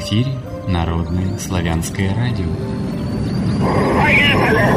эфире Народное славянское радио. Поехали!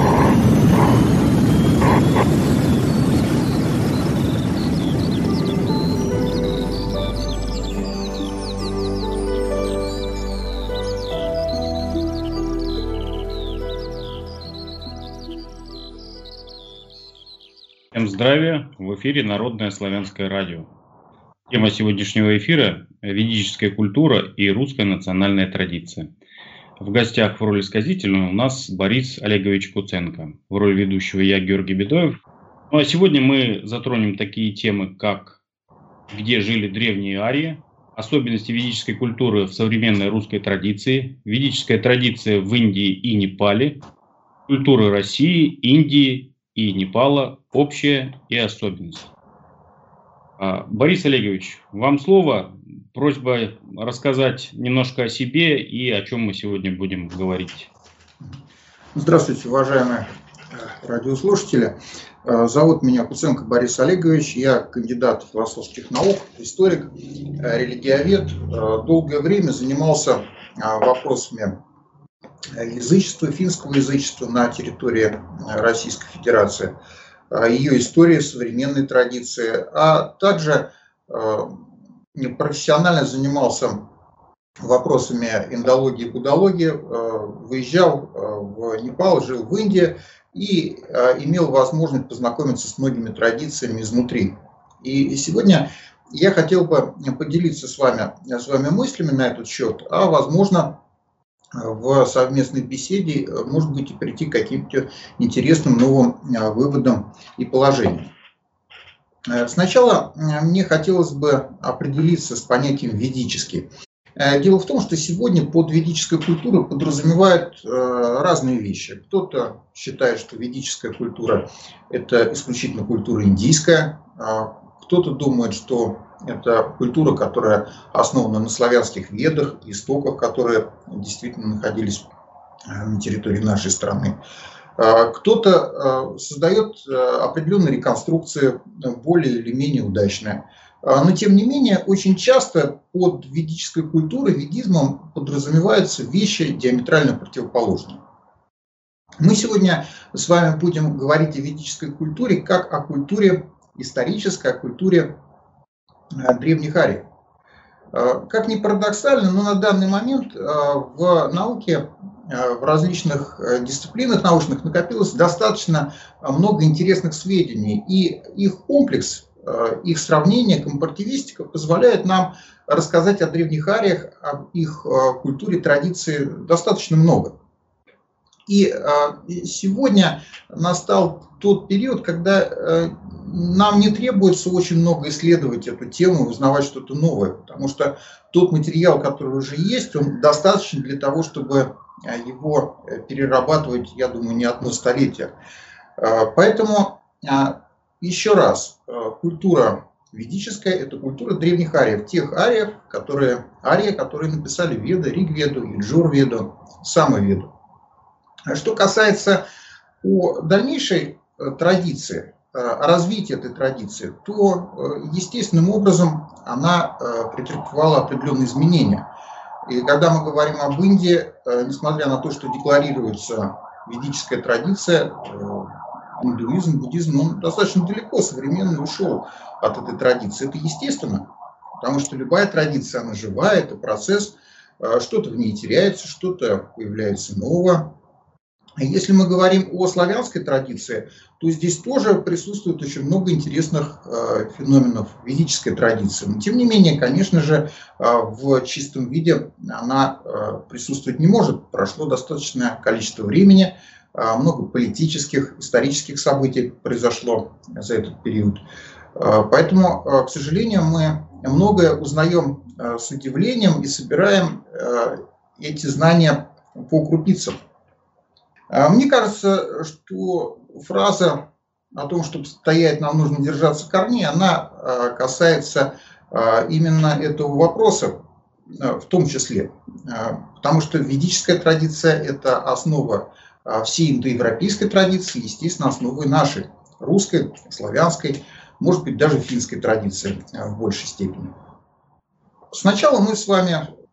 Всем здравия! В эфире Народное славянское радио. Тема сегодняшнего эфира – ведическая культура и русская национальная традиция. В гостях в роли сказителя у нас Борис Олегович Куценко. В роли ведущего я, Георгий Бедоев. Ну а сегодня мы затронем такие темы, как где жили древние арии, особенности ведической культуры в современной русской традиции, ведическая традиция в Индии и Непале, культуры России, Индии и Непала, общая и особенность. Борис Олегович, вам слово. Просьба рассказать немножко о себе и о чем мы сегодня будем говорить. Здравствуйте, уважаемые радиослушатели. Зовут меня Куценко Борис Олегович. Я кандидат философских наук, историк, религиовед. Долгое время занимался вопросами язычества, финского язычества на территории Российской Федерации, ее истории, современной традиции, а также профессионально занимался вопросами индологии и буддологии, выезжал в Непал, жил в Индии и имел возможность познакомиться с многими традициями изнутри. И сегодня я хотел бы поделиться с вами мыслями на этот счет, а возможно в совместной беседе, может быть, и прийти к каким-то интересным новым выводам и положениям. Сначала мне хотелось бы определиться с понятием «ведический». Дело в том, что сегодня под ведической культурой подразумевают разные вещи. Кто-то считает, что ведическая культура – это исключительно культура индийская, кто-то думает, что это культура, которая основана на славянских ведах, истоках, которые действительно находились на территории нашей страны. Кто-то создает определенные реконструкции, более или менее удачные. Но, тем не менее, очень часто под ведической культурой, ведизмом подразумеваются вещи диаметрально противоположные. Мы сегодня с вами будем говорить о ведической культуре как о культуре исторической, о культуре древних ариев. Как ни парадоксально, но на данный момент в науке, в различных дисциплинах научных накопилось достаточно много интересных сведений, и их комплекс, их сравнение, компаративистика позволяет нам рассказать о древних ариях, об их культуре, традиции достаточно много. И сегодня настал тот период, когда нам не требуется очень много исследовать эту тему, узнавать что-то новое, потому что тот материал, который уже есть, он достаточен для того, чтобы его перерабатывать, я думаю, не одно столетие. Поэтому, еще раз, культура ведическая – это культура древних ариев, тех ариев, которые написали Веды, Ригведу, Яджур-веду, Самоведу. Что касается дальнейшей традиции, развития этой традиции, то естественным образом она претерпевала определенные изменения. И когда мы говорим об Индии, несмотря на то, что декларируется ведическая традиция, индуизм, буддизм, он достаточно далеко современный ушел от этой традиции. Это естественно, потому что любая традиция, она живая, это процесс, что-то в ней теряется, что-то появляется новое. Если мы говорим о славянской традиции, то здесь тоже присутствует очень много интересных феноменов ведической традиции. Но тем не менее, конечно же, в чистом виде она присутствовать не может. Прошло достаточное количество времени, много политических, исторических событий произошло за этот период. Поэтому, к сожалению, мы многое узнаем с удивлением и собираем эти знания по крупицам. Мне кажется, что фраза о том, чтобы стоять, нам нужно держаться корней, она касается именно этого вопроса в том числе. Потому что ведическая традиция – это основа всей индоевропейской традиции, естественно, основой нашей русской, славянской, может быть, даже финской традиции в большей степени. Сначала мы с вами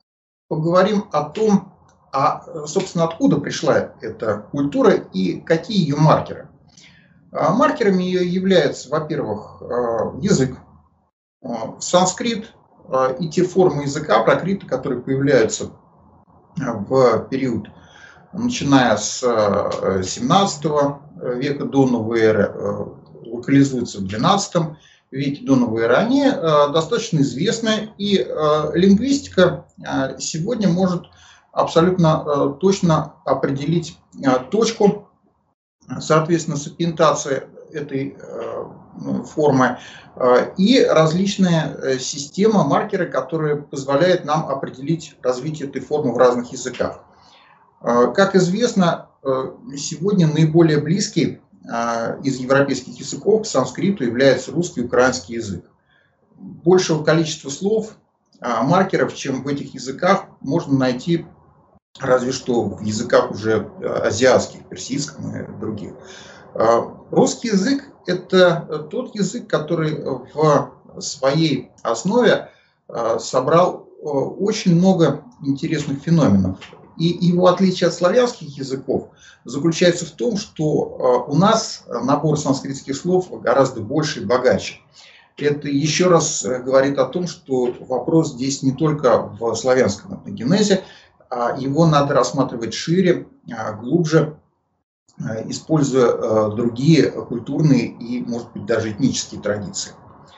поговорим о том, собственно, откуда пришла эта культура и какие ее маркеры. Маркерами ее являются, во-первых, язык, санскрит и те формы языка пракрита, которые появляются в период, начиная с 17 века до новой эры, локализуются в 12 веке до новой эры. Они достаточно известны, и лингвистика сегодня может абсолютно точно определить точку, соответственно, сапиентации этой формы и различные системы, маркеры, которые позволяют нам определить развитие этой формы в разных языках. Как известно, сегодня наиболее близкий из европейских языков к санскриту является русский и украинский язык. Большего количества слов, маркеров, чем в этих языках, можно найти разве что в языках уже азиатских, персидском и других. Русский язык – это тот язык, который в своей основе собрал очень много интересных феноменов. И его отличие от славянских языков заключается в том, что у нас набор санскритских слов гораздо больше и богаче. Это еще раз говорит о том, что вопрос здесь не только в славянском этногенезе, а его надо рассматривать шире, глубже, используя другие культурные и, может быть, даже этнические традиции.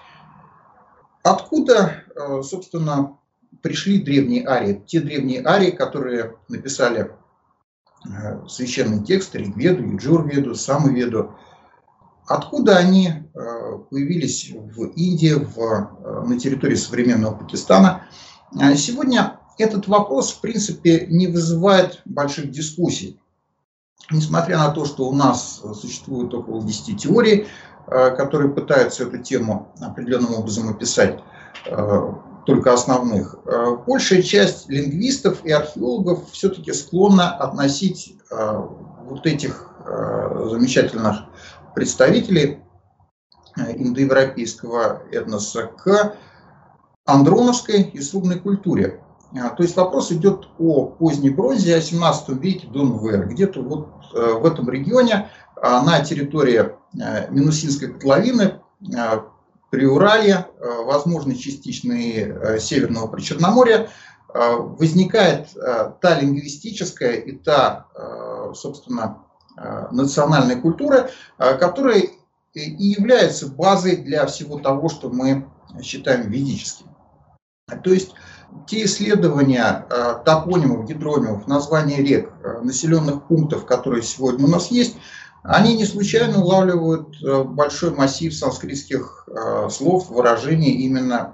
Откуда, собственно, пришли древние арии? Те древние арии, которые написали священные тексты Ригведу, Юджурведу, Самоведу. Откуда они появились в Индии, на территории современного Пакистана? Сегодня этот вопрос, в принципе, не вызывает больших дискуссий. Несмотря на то, что у нас существует около 10 теорий, которые пытаются эту тему определенным образом описать, только основных, большая часть лингвистов и археологов все-таки склонна относить вот этих замечательных представителей индоевропейского этноса к андроновской и срубной культуре. То есть вопрос идет о поздней бронзе, о 17 веке до новой эры. Где-то вот в этом регионе, на территории Минусинской котловины, Приуралья, возможно, частично и Северного Причерноморья, возникает та лингвистическая и та, собственно, национальная культура, которая и является базой для всего того, что мы считаем ведическим. То есть те исследования топонимов, гидронимов, названий рек, населенных пунктов, которые сегодня у нас есть, они не случайно улавливают большой массив санскритских слов, выражений именно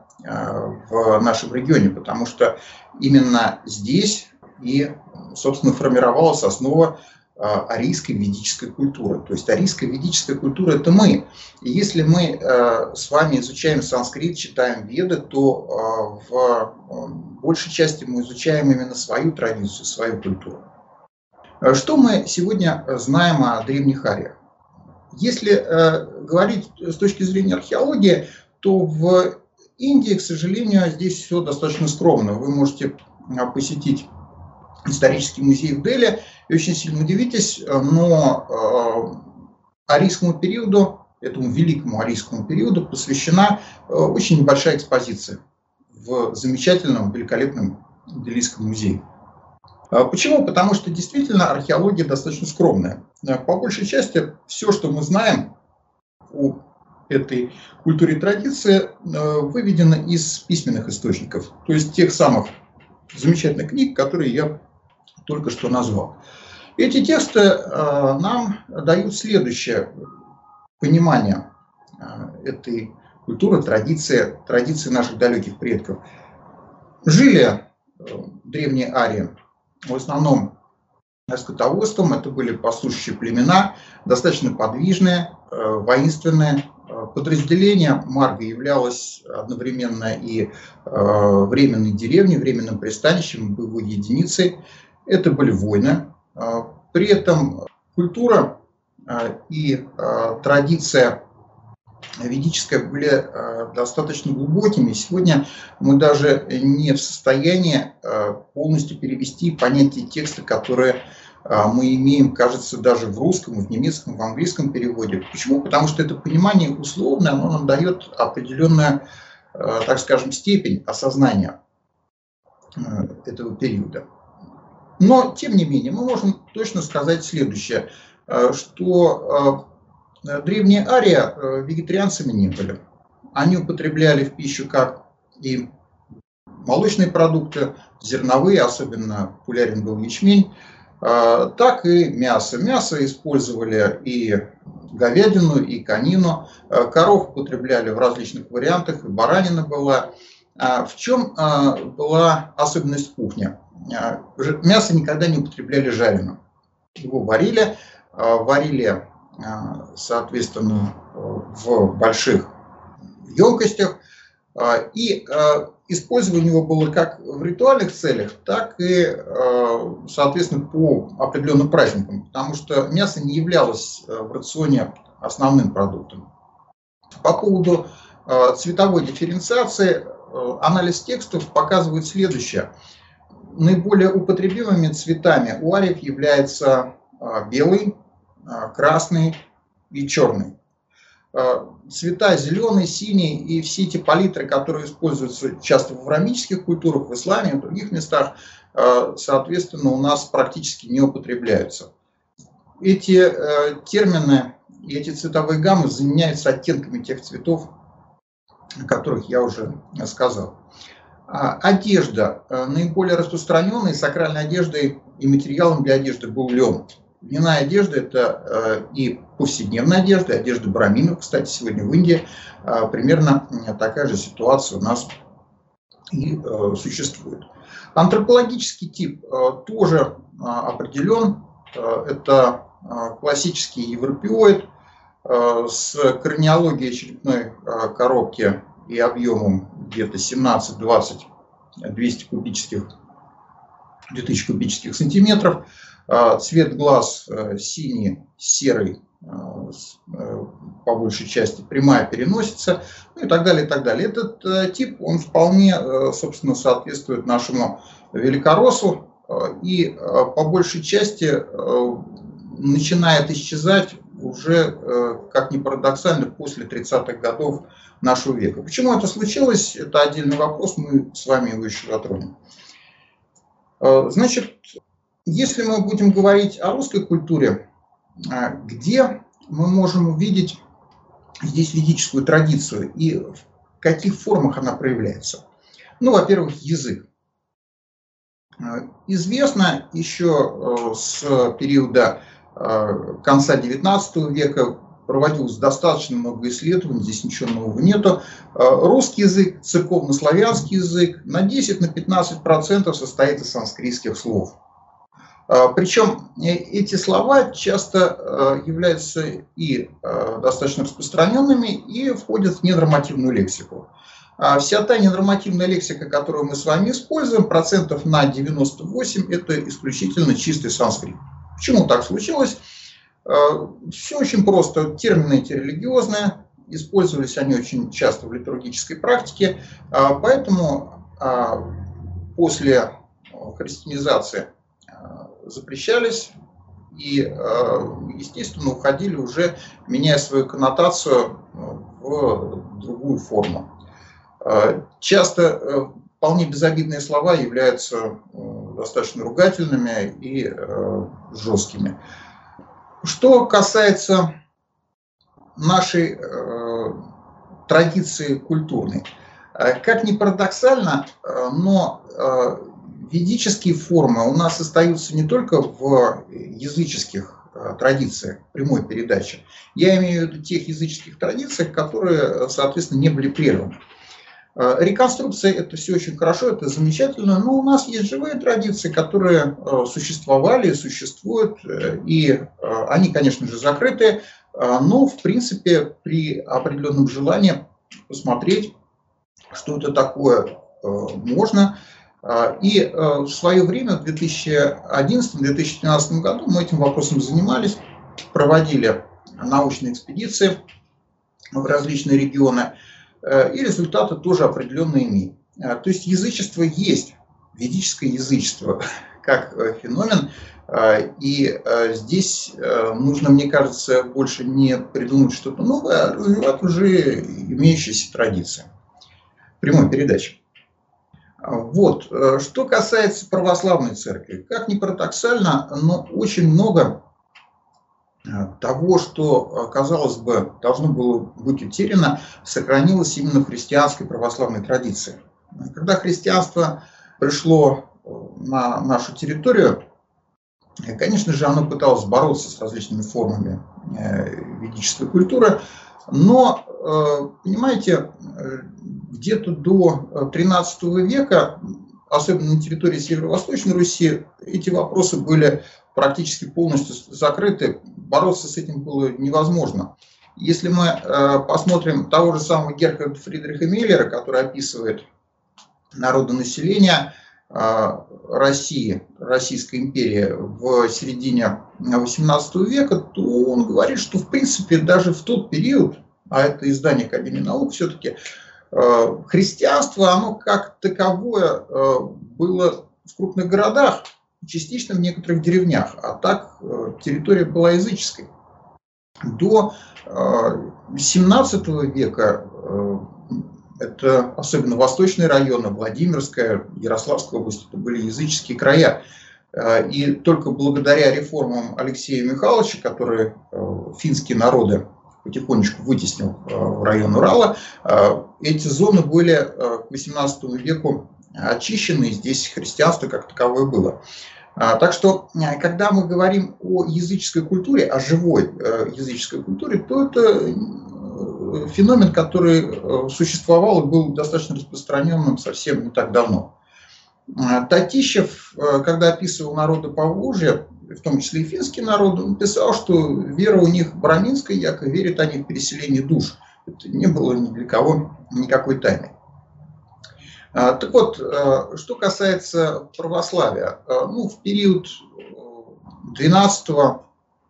в нашем регионе, потому что именно здесь и, собственно, формировалась основа арийской ведической культуры. То есть арийская ведическая культура – это мы. И если мы с вами изучаем санскрит, читаем веды, то в большей части мы изучаем именно свою традицию, свою культуру. Что мы сегодня знаем о древних ариях? Если говорить с точки зрения археологии, то в Индии, к сожалению, здесь все достаточно скромно. Вы можете посетить исторический музей в Дели и очень сильно удивитесь, но арийскому периоду, этому великому арийскому периоду, посвящена очень небольшая экспозиция в замечательном, великолепном Делийском музее. Почему? Потому что действительно археология достаточно скромная. По большей части все, что мы знаем о этой культуре и традиции, выведено из письменных источников, то есть тех самых замечательных книг, которые я только что назвал. Эти тексты нам дают следующее понимание этой культуры, традиции наших далеких предков. Жили древние арии в основном скотоводством, это были пастушащие племена, достаточно подвижные, воинственные. Подразделение Марга являлось одновременно и временной деревней, временным пристанищем, боевой единицей. Это были войны. При этом культура и традиция ведическое были достаточно глубокими. Сегодня мы даже не в состоянии полностью перевести понятие текста, которые мы имеем, кажется, даже в русском, в немецком, в английском переводе. Почему? Потому что это понимание условное, оно нам дает определенную, так скажем, степень осознания этого периода. Но, тем не менее, мы можем точно сказать следующее, что древние арии вегетарианцами не были. Они употребляли в пищу как и молочные продукты, зерновые, особенно популярен был ячмень, так и мясо. Мясо использовали и говядину, и конину. Коров употребляли в различных вариантах, и баранина была. В чем была особенность кухни? Мясо никогда не употребляли жареным. Его варили, соответственно, в больших емкостях, и использование его было как в ритуальных целях, так и, соответственно, по определенным праздникам, потому что мясо не являлось в рационе основным продуктом. По поводу цветовой дифференциации, анализ текстов показывает следующее. Наиболее употребимыми цветами у ариев являются белый, красный и черный. Цвета зеленый, синий и все эти палитры, которые используются часто в авраамических культурах, в исламе и в других местах, соответственно, у нас практически не употребляются. Эти термины и эти цветовые гаммы заменяются оттенками тех цветов, о которых я уже сказал. Одежда. Наиболее распространенной сакральной одеждой и материалом для одежды был лен. Льняная одежда – это и повседневная одежда, одежда браминов. Кстати, сегодня в Индии примерно такая же ситуация у нас и существует. Антропологический тип тоже определен. Это классический европеоид с краниологией черепной коробки и объемом где-то 17-20 2000 кубических сантиметров. Цвет глаз синий, серый, по большей части прямая переносица, ну и так далее, и так далее. Этот тип, он вполне, собственно, соответствует нашему великороссу и по большей части начинает исчезать уже, как ни парадоксально, после 30-х годов нашего века. Почему это случилось, это отдельный вопрос, мы с вами его еще затронем. Значит, если мы будем говорить о русской культуре, где мы можем увидеть здесь ведическую традицию и в каких формах она проявляется? Ну, во-первых, язык. Известно еще с периода конца XIX века, проводилось достаточно много исследований, здесь ничего нового нету. Русский язык, церковно-славянский язык на 10-15% состоит из санскритских слов. Причем эти слова часто являются и достаточно распространенными, и входят в ненормативную лексику. Вся та ненормативная лексика, которую мы с вами используем, процентов на 98, это исключительно чистый санскрит. Почему так случилось? Все очень просто. Термины эти религиозные, использовались они очень часто в литургической практике, поэтому после христианизации запрещались и, естественно, уходили уже, меняя свою коннотацию в другую форму. Часто вполне безобидные слова являются достаточно ругательными и жесткими. Что касается нашей традиции культурной, как ни парадоксально, но ведические формы у нас остаются не только в языческих традициях прямой передачи. Я имею в виду тех языческих традициях, которые, соответственно, не были прерваны. Реконструкция – это все очень хорошо, это замечательно, но у нас есть живые традиции, которые существовали, существуют, и они, конечно же, закрыты, но, в принципе, при определенном желании посмотреть, что это такое, можно. И в свое время, в 2011-2012 году, мы этим вопросом занимались, проводили научные экспедиции в различные регионы, и результаты тоже определенно имеют. То есть язычество есть, ведическое язычество как феномен, и здесь нужно, мне кажется, больше не придумать что-то новое, а развивать уже имеющиеся традиции. Прямой передачи. Вот. Что касается православной церкви, как ни парадоксально, но очень много того, что, казалось бы, должно было быть утеряно, сохранилось именно в христианской православной традиции. Когда христианство пришло на нашу территорию, конечно же, оно пыталось бороться с различными формами ведической культуры, но, понимаете, где-то до XIII века, особенно на территории Северо-Восточной Руси, эти вопросы были практически полностью закрыты, бороться с этим было невозможно. Если мы посмотрим того же самого Герхарда Фридриха Миллера, который описывает народонаселение России, Российской империи в середине XVIII века, то он говорит, что в принципе даже в тот период, а это издание Академии наук все-таки, христианство, оно как таковое было в крупных городах, частично в некоторых деревнях, а так территория была языческой. До XVII века это особенно восточные районы, Владимирская, Ярославская область, это были языческие края. И только благодаря реформам Алексея Михайловича, который финские народы потихонечку вытеснил в район Урала, эти зоны были к XVIII веку очищены, и здесь христианство как таковое было. Так что, когда мы говорим о языческой культуре, о живой языческой культуре, то это феномен, который существовал и был достаточно распространенным совсем не так давно. Татищев, когда описывал народы Поволжья, в том числе и финские народы, он писал, что вера у них браминская, якобы верят они в переселение душ. Это не было ни для кого никакой тайны. Так вот, что касается православия, ну, в период XII-XIII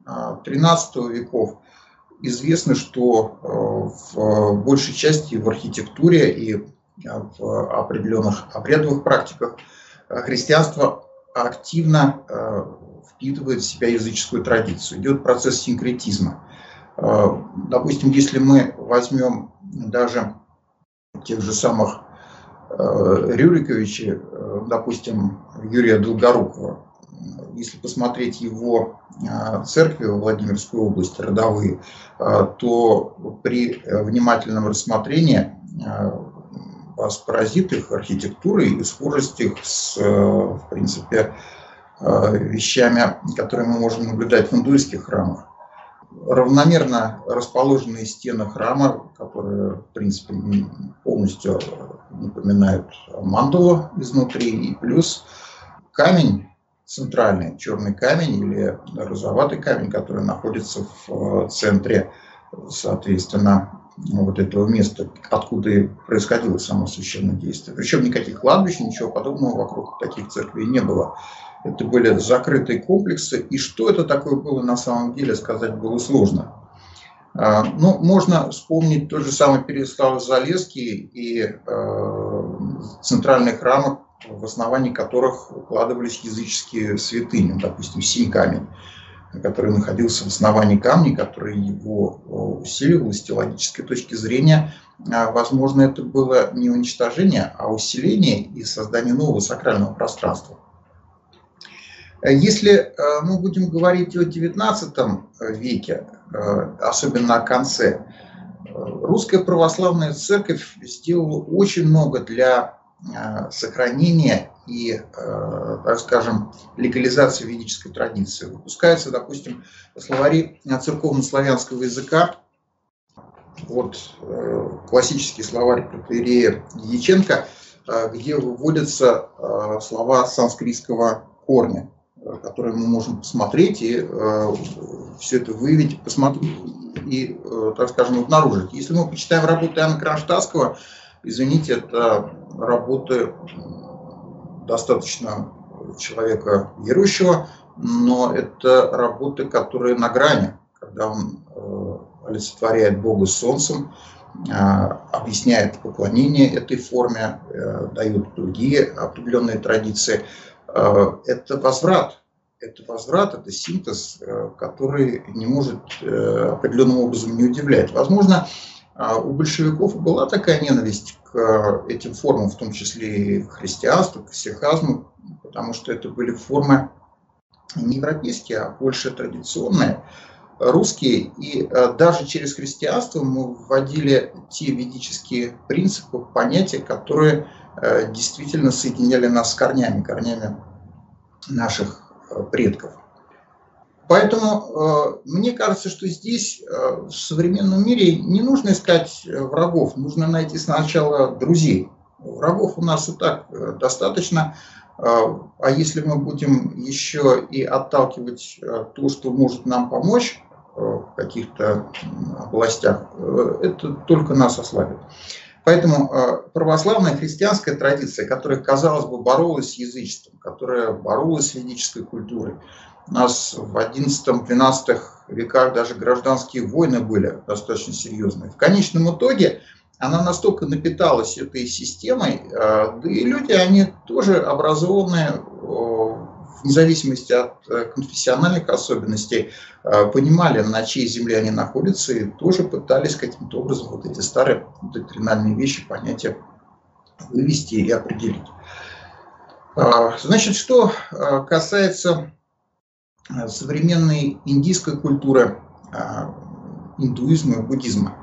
веков известно, что в большей части в архитектуре и в определенных обрядовых практиках христианство активно впитывает в себя языческую традицию. Идет процесс синкретизма. Допустим, если мы возьмем даже тех же самых Рюриковичей, допустим, Юрия Долгорукова, если посмотреть его церкви в Владимирской области, родовые, то при внимательном рассмотрении вас поразит их архитектура и схожесть их с, в принципе, вещами, которые мы можем наблюдать в индуистских храмах. Равномерно расположенные стены храма, которые, в принципе, полностью напоминают мандалу изнутри, и плюс камень центральный, черный камень или розоватый камень, который находится в центре, соответственно, вот этого места, откуда и происходило само священное действие. Причем никаких кладбищ, ничего подобного вокруг таких церквей не было. Это были закрытые комплексы, и что это такое было на самом деле, сказать было сложно. Ну, можно вспомнить тот же самый Переяславль-Залесский и центральные храмы, в основании которых укладывались языческие святыни, допустим, Синь-камень, который находился в основании камня, который его усиливал с теологической точки зрения. Возможно, это было не уничтожение, а усиление и создание нового сакрального пространства. Если мы будем говорить о XIX веке, особенно о конце, Русская Православная Церковь сделала очень много для сохранения и, так скажем, легализации ведической традиции. Выпускаются, допустим, словари церковно-славянского языка. Вот классический словарь протоиерея Дьяченко, где выводятся слова санскритского корня, которые мы можем посмотреть и все это выявить, посмотреть и, так скажем, обнаружить. Если мы почитаем работы Иоанна Кронштадтского, извините, это работы достаточно человека верующего, но это работы, которые на грани, когда он олицетворяет Бога солнцем, объясняет поклонение этой форме, дает другие определенные традиции. Это возврат, это синтез, который не может определенным образом не удивлять. Возможно, у большевиков была такая ненависть к этим формам, в том числе и к христианству, к сихазму, потому что это были формы не европейские, а больше традиционные, русские. И даже через христианство мы вводили те ведические принципы, понятия, которые действительно соединяли нас с корнями наших предков. Поэтому мне кажется, что здесь в современном мире не нужно искать врагов, нужно найти сначала друзей. Врагов у нас и так достаточно, а если мы будем еще и отталкивать то, что может нам помочь в каких-то областях, это только нас ослабит. Поэтому православная христианская традиция, которая, казалось бы, боролась с язычеством, которая боролась с ведической культурой, у нас в XI-XII веках даже гражданские войны были достаточно серьезные. В конечном итоге она настолько напиталась этой системой, да и люди, они тоже образованные, вне зависимости от конфессиональных особенностей, понимали, на чьей земле они находятся, и тоже пытались каким-то образом вот эти старые доктринальные вещи, понятия вывести и определить. Значит, что касается современной индийской культуры, индуизма и буддизма.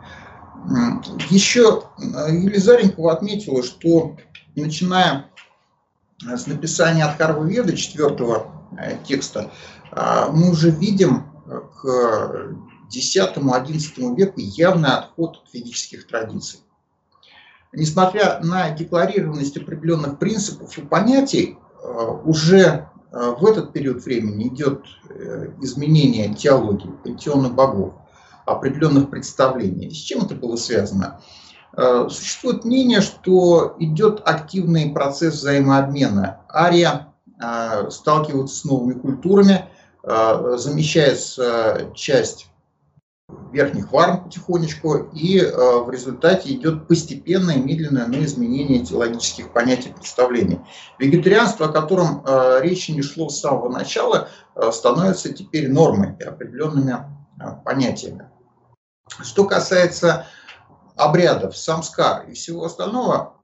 Еще Елизаренкова отметила, что начиная с написания Атхарва-веды, 4-го текста, мы уже видим к X-XI веку явный отход от ведических традиций. Несмотря на декларированность определенных принципов и понятий, уже в этот период времени идет изменение теологии, пантеона богов, определенных представлений. С чем это было связано? Существует мнение, что идет активный процесс взаимообмена. Ария сталкивается с новыми культурами, замещается часть верхних варн потихонечку, и в результате идет постепенное, медленное, но изменение теологических понятий и представлений. Вегетарианство, о котором речи не шло с самого начала, становится теперь нормой и определенными понятиями. Что касается обрядов, самскар и всего остального,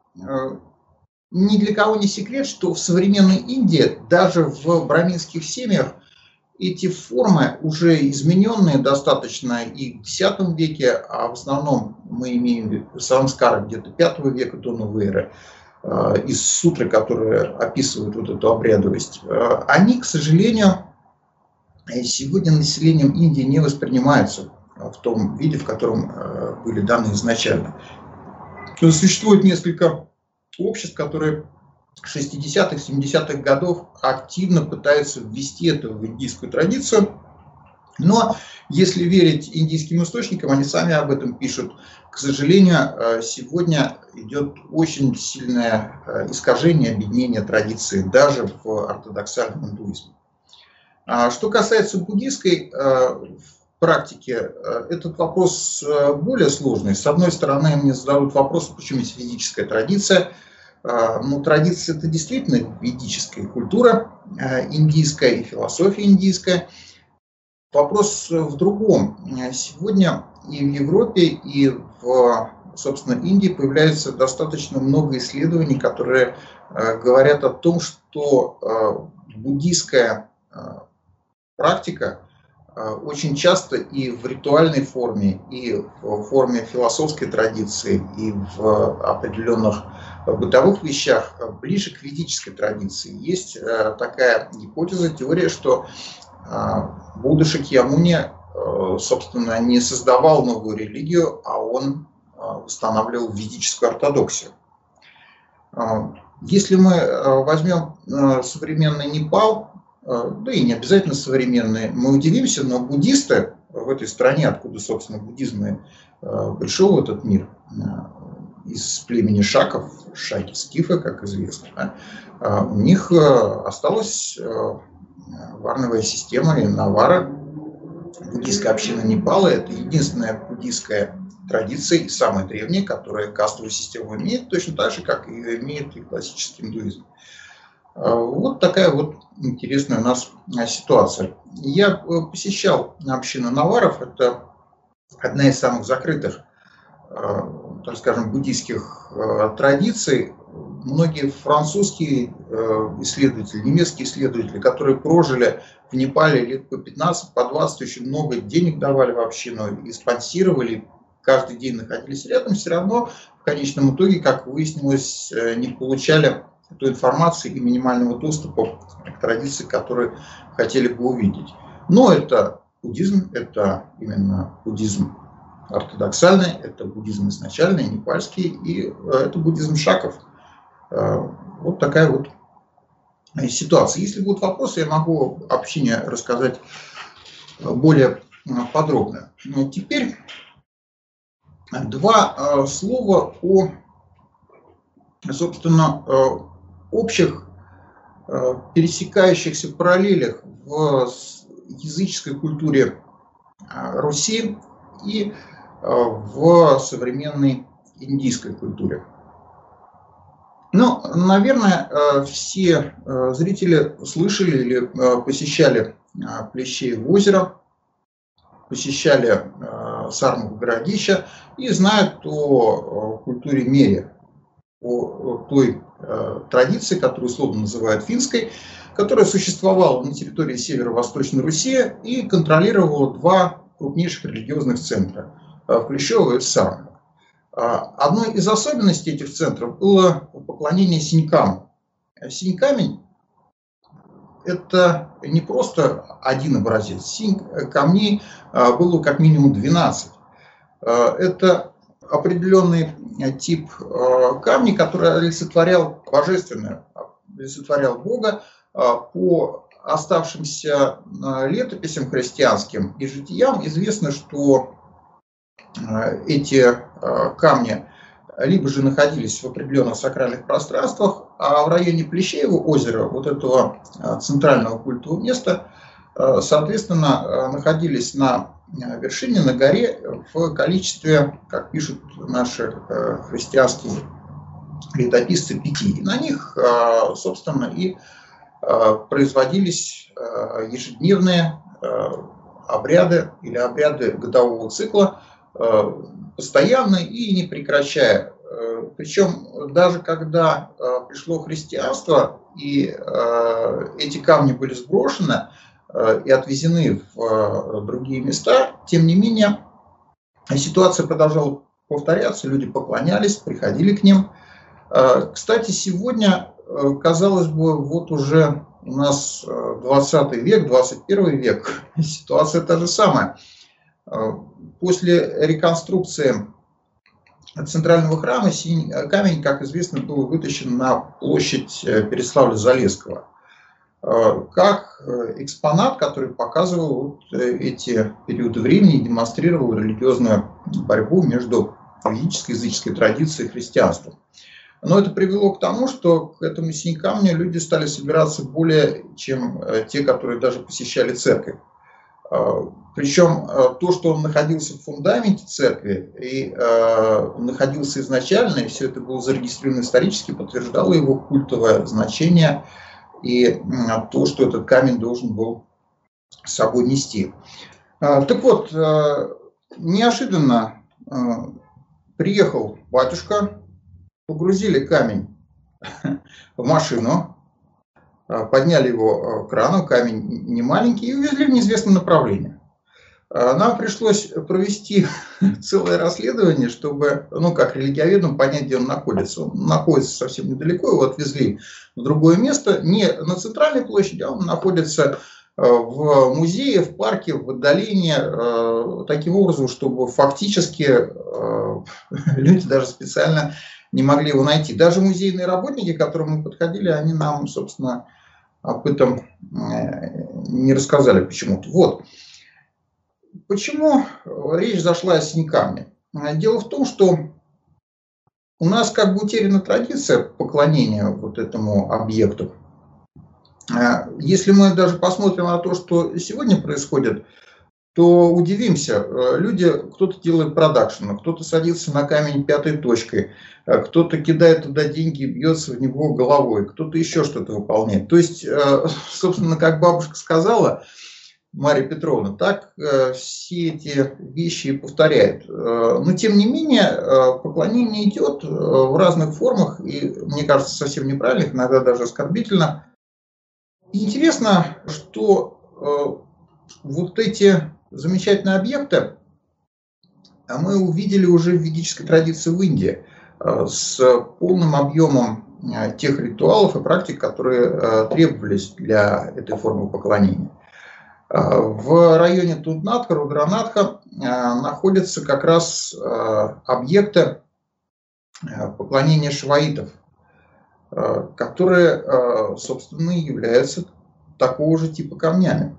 ни для кого не секрет, что в современной Индии, даже в браминских семьях, эти формы, уже измененные достаточно и в X веке, а в основном мы имеем самскары где-то V века до новой эры, из сутры, которые описывают вот эту обрядовость, они, к сожалению, сегодня населением Индии не воспринимаются в том виде, в котором были даны изначально. Существует несколько обществ, которые 60-х, 70-х годов активно пытаются ввести это в индийскую традицию. Но если верить индийским источникам, они сами об этом пишут. К сожалению, сегодня идет очень сильное искажение, объединение традиции даже в ортодоксальном индуизме. Что касается буддийской практики, этот вопрос более сложный. С одной стороны, мне задают вопрос, почему есть ведическая традиция. Ну, традиция – это действительно ведическая культура индийская и философия индийская. Вопрос в другом. Сегодня и в Европе, и в, собственно, Индии появляется достаточно много исследований, которые говорят о том, что буддийская практика очень часто и в ритуальной форме, и в форме философской традиции, и в определенных бытовых вещах ближе к ведической традиции. Есть такая гипотеза, теория, что Будда Шакьямуни, собственно, не создавал новую религию, а он устанавливал ведическую ортодоксию. Если мы возьмем современный Непал, да и не обязательно современные, мы удивимся, но буддисты в этой стране, откуда, собственно, буддизм пришел в этот мир, из племени шаков, шаки скифы, как известно, у них осталась варновая система, и навара буддийская община Непала – это единственная буддийская традиция и самая древняя, которая кастовую систему имеет, точно так же, как и имеет и классический индуизм. Вот такая вот интересная у нас ситуация. Я посещал общину наваров, это одна из самых закрытых, так скажем, буддийских традиций. Многие французские исследователи, немецкие исследователи, которые прожили в Непале лет по 15, по 20, очень много денег давали в общину и спонсировали, каждый день находились рядом, все равно в конечном итоге, как выяснилось, не получали ту информацию и минимального доступа к традиции, которые хотели бы увидеть. Но это буддизм, это именно буддизм ортодоксальный, это буддизм изначальный, непальский, и это буддизм шаков. Вот такая вот ситуация. Если будут вопросы, я могу об общине рассказать более подробно. Но теперь два слова о, собственно, общих пересекающихся параллелях в языческой культуре Руси и в современной индийской культуре. Ну, наверное, все зрители слышали или посещали Плещеево озеро, посещали Сармово городище и знают о культуре Мерия, о той традиции, которую условно называют финской, которая существовала на территории северо-восточной Руси и контролировала два крупнейших религиозных центра – Плещеево и Сармово. Одной из особенностей этих центров было поклонение синькам. Синь-камень – это не просто один образец. Синь-камней было как минимум 12. Это определенный тип камней, который олицетворял божественное, олицетворял Бога. По оставшимся летописям христианским и житиям известно, что эти камни либо же находились в определенных сакральных пространствах, а в районе Плещеева озера, вот этого центрального культового места, соответственно, находились на вершине, на горе в количестве, как пишут наши христианские летописцы, 5. И на них, собственно, и производились ежедневные обряды или обряды годового цикла, постоянно и не прекращая. Причем даже когда пришло христианство и эти камни были сброшены и отвезены в другие места, тем не менее ситуация продолжала повторяться, люди поклонялись, приходили к ним. Кстати, сегодня, казалось бы, вот уже у нас 20 век, 21 век, ситуация та же самая. После реконструкции центрального храма камень, как известно, был вытащен на площадь Переславля-Залесского как экспонат, который показывал вот эти периоды времени и демонстрировал религиозную борьбу между ведической и языческой традицией и христианством. Но это привело к тому, что к этому синь-камню люди стали собираться более, чем те, которые даже посещали церковь. Причем то, что он находился в фундаменте церкви и находился изначально, и все это было зарегистрировано исторически, подтверждало его культовое значение и то, что этот камень должен был с собой нести. Так вот, неожиданно приехал батюшка, погрузили камень в машину, подняли его краном, камень не маленький, и увезли в неизвестном направлении. Нам пришлось провести целое расследование, чтобы, как религиоведам, понять, где он находится. Он находится совсем недалеко, его отвезли в другое место, не на центральной площади, а он находится в музее, в парке, в отдалении, таким образом, чтобы фактически люди даже специально не могли его найти. Даже музейные работники, к которым мы подходили, они нам, собственно, об этом не рассказали почему-то. Вот. Почему речь зашла о синь-камне? Дело в том, что у нас как бы утеряна традиция поклонения вот этому объекту. Если мы даже посмотрим на то, что сегодня происходит, то удивимся. Люди, кто-то делает продакшн, кто-то садится на камень пятой точкой, кто-то кидает туда деньги и бьется в него головой, кто-то еще что-то выполняет. То есть, собственно, как бабушка сказала, Марья Петровна, так все эти вещи и повторяет. Но, тем не менее, поклонение идет в разных формах, и, мне кажется, совсем неправильных, иногда даже оскорбительно. Интересно, что вот эти замечательные объекты мы увидели уже в ведической традиции в Индии с полным объемом тех ритуалов и практик, которые требовались для этой формы поклонения. В районе Туннатха, Рудранатха находятся как раз объекты поклонения шиваитов, которые, собственно, являются такого же типа камнями.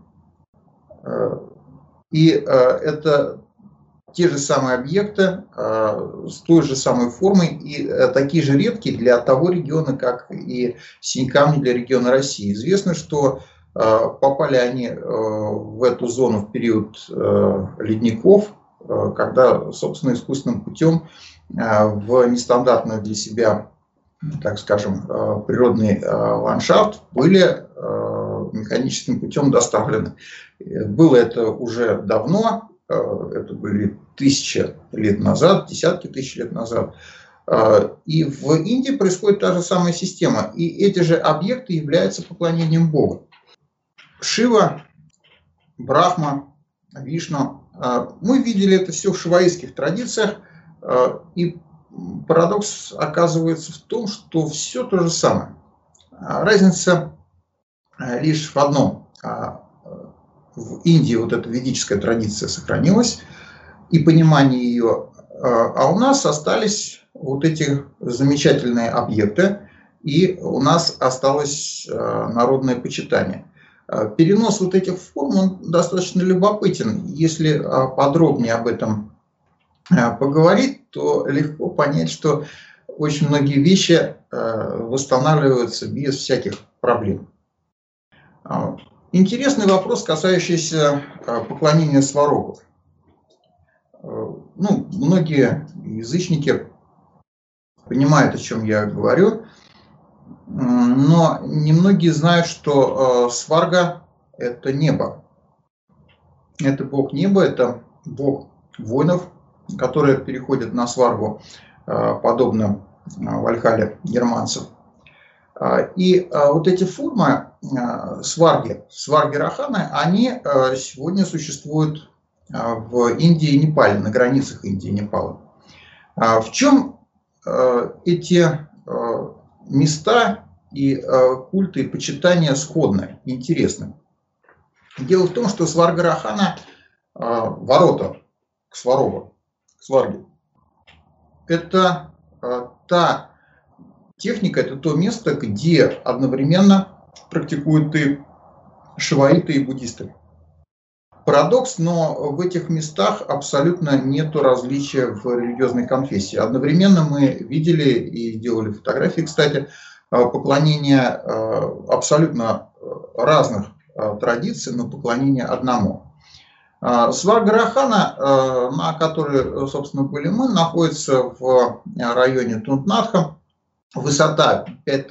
И это те же самые объекты с той же самой формой и такие же редкие для того региона, как и синие камни для региона России. Известно, что попали они в эту зону в период ледников, когда, собственно, искусственным путем в нестандартную для себя, так скажем, природный ландшафт были механическим путем доставлены. Было это уже давно, это были тысячи лет назад, десятки тысяч лет назад. И в Индии происходит та же самая система. И эти же объекты являются поклонением Бога. Шива, Брахма, Вишну. Мы видели это все в шиваистских традициях. И парадокс оказывается в том, что все то же самое. Разница лишь в одном. В Индии вот эта ведическая традиция сохранилась и понимание ее, а у нас остались вот эти замечательные объекты, и у нас осталось народное почитание. Перенос вот этих форм, он достаточно любопытен. Если подробнее об этом поговорить, то легко понять, что очень многие вещи восстанавливаются без всяких проблем. Интересный вопрос, касающийся поклонения сварогов. Ну, многие язычники понимают, о чем я говорю, но немногие знают, что сварга – это небо. Это бог неба, это бог воинов, которые переходят на сваргу, подобно Вальхалле германцев. И вот эти формы сварги Раханы, они сегодня существуют в Индии и Непале, на границах Индии и Непала. В чем эти места и культы и почитания сходны, интересны? Дело в том, что сварга Рахана, ворота к сварогу, к сварге, это та техника, это то место, где одновременно практикуют и шиваиты, и буддисты. Парадокс, но в этих местах абсолютно нет различия в религиозной конфессии. Одновременно мы видели и делали фотографии, кстати, поклонение абсолютно разных традиций, но поклонение одному. Сварга Рахана, на которой, собственно, были мы, находится в районе Туннатха. Высота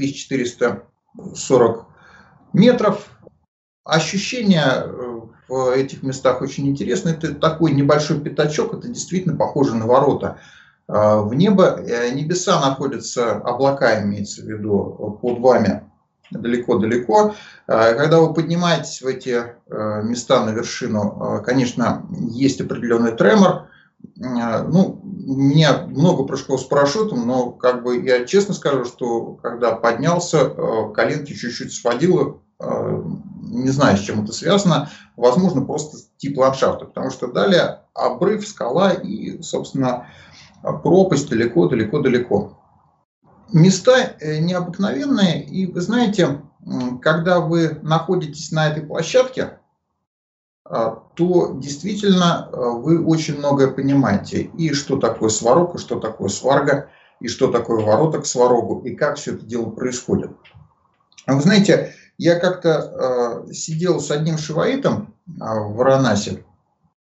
5440 метров. Ощущения в этих местах очень интересные. Это такой небольшой пятачок, это действительно похоже на ворота в небо. Небеса находятся, облака имеется в виду, под вами далеко-далеко. Когда вы поднимаетесь в эти места на вершину, конечно, есть определенный тремор. Ну, у меня много прыжков с парашютом, но как бы я честно скажу, что когда поднялся, коленки чуть-чуть сводило, не знаю, с чем это связано, возможно, просто тип ландшафта, потому что далее обрыв, скала и, собственно, пропасть далеко-далеко-далеко. Места необыкновенные, и вы знаете, когда вы находитесь на этой площадке, то действительно вы очень многое понимаете. И что такое сварог, и что такое сварга, и что такое ворота к сварогу, и как все это дело происходит. Вы знаете, я как-то сидел с одним шиваитом в Варанаси,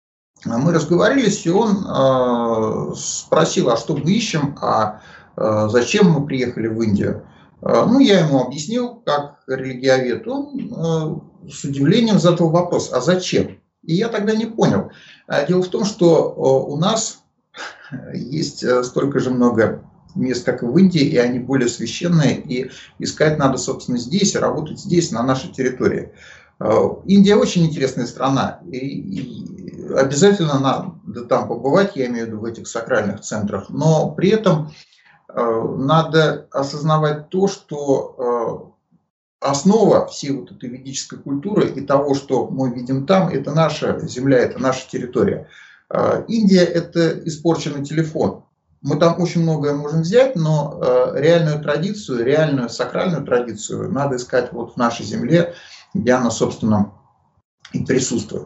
Мы разговорились, и он спросил, а что мы ищем, зачем мы приехали в Индию. Ну, я ему объяснил, как религиовед. Он с удивлением задал вопрос, а зачем? И я тогда не понял. Дело в том, что у нас есть столько же много мест, как и в Индии, и они более священные, и искать надо, собственно, здесь, работать здесь, на нашей территории. Индия очень интересная страна, и обязательно надо там побывать, я имею в виду в этих сакральных центрах, но при этом надо осознавать то, что основа всей вот этой ведической культуры и того, что мы видим там, это наша земля, это наша территория. Индия – это испорченный телефон. Мы там очень многое можем взять, но реальную традицию, реальную сакральную традицию надо искать вот в нашей земле, где она, собственно, и присутствует.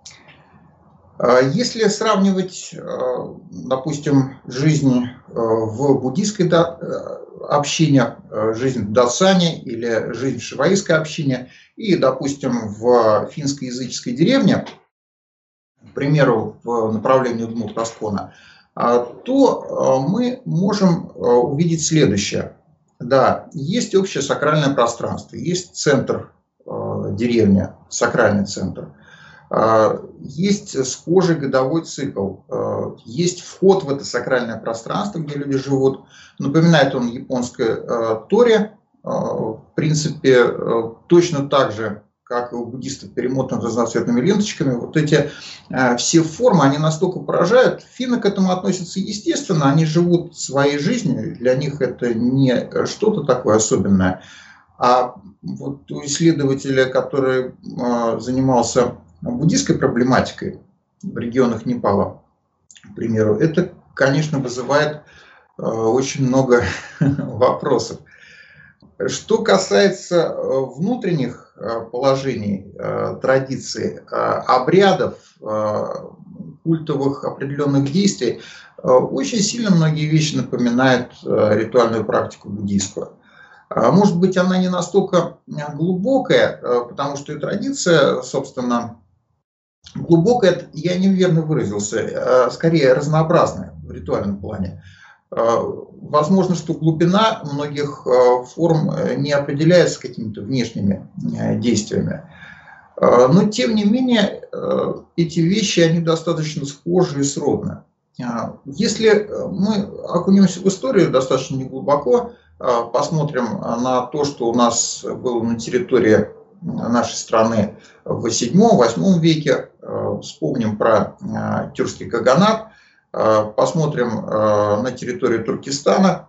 Если сравнивать, допустим, жизнь в буддийской общине, жизнь в датсане или жизнь в шиваистской общине и, допустим, в финско-языческой деревне, к примеру, в направлении Удмурт-Аскона, то мы можем увидеть следующее. Да, есть общее сакральное пространство, есть центр деревня, сакральный центр. Есть схожий годовой цикл, есть вход в это сакральное пространство, где люди живут. Напоминает он японской торе, в принципе, точно так же, как и у буддистов, перемотаны разноцветными ленточками. Вот эти все формы, они настолько поражают. Финны к этому относятся естественно, они живут своей жизнью, для них это не что-то такое особенное. А вот у исследователя, который занимался буддийской проблематикой в регионах Непала, к примеру, это, конечно, вызывает очень много вопросов. Что касается внутренних положений, традиций, обрядов, культовых определенных действий, очень сильно многие вещи напоминают ритуальную практику буддийскую. Может быть, она не настолько глубокая, потому что и традиция, собственно, глубокая, я неверно выразился, скорее разнообразная в ритуальном плане. Возможно, что глубина многих форм не определяется какими-то внешними действиями. Но, тем не менее, эти вещи, они достаточно схожи и сродны. Если мы окунемся в историю достаточно неглубоко, посмотрим на то, что у нас было на территории нашей страны в VII-VIII веке, вспомним про тюркский каганат, посмотрим на территорию Туркестана,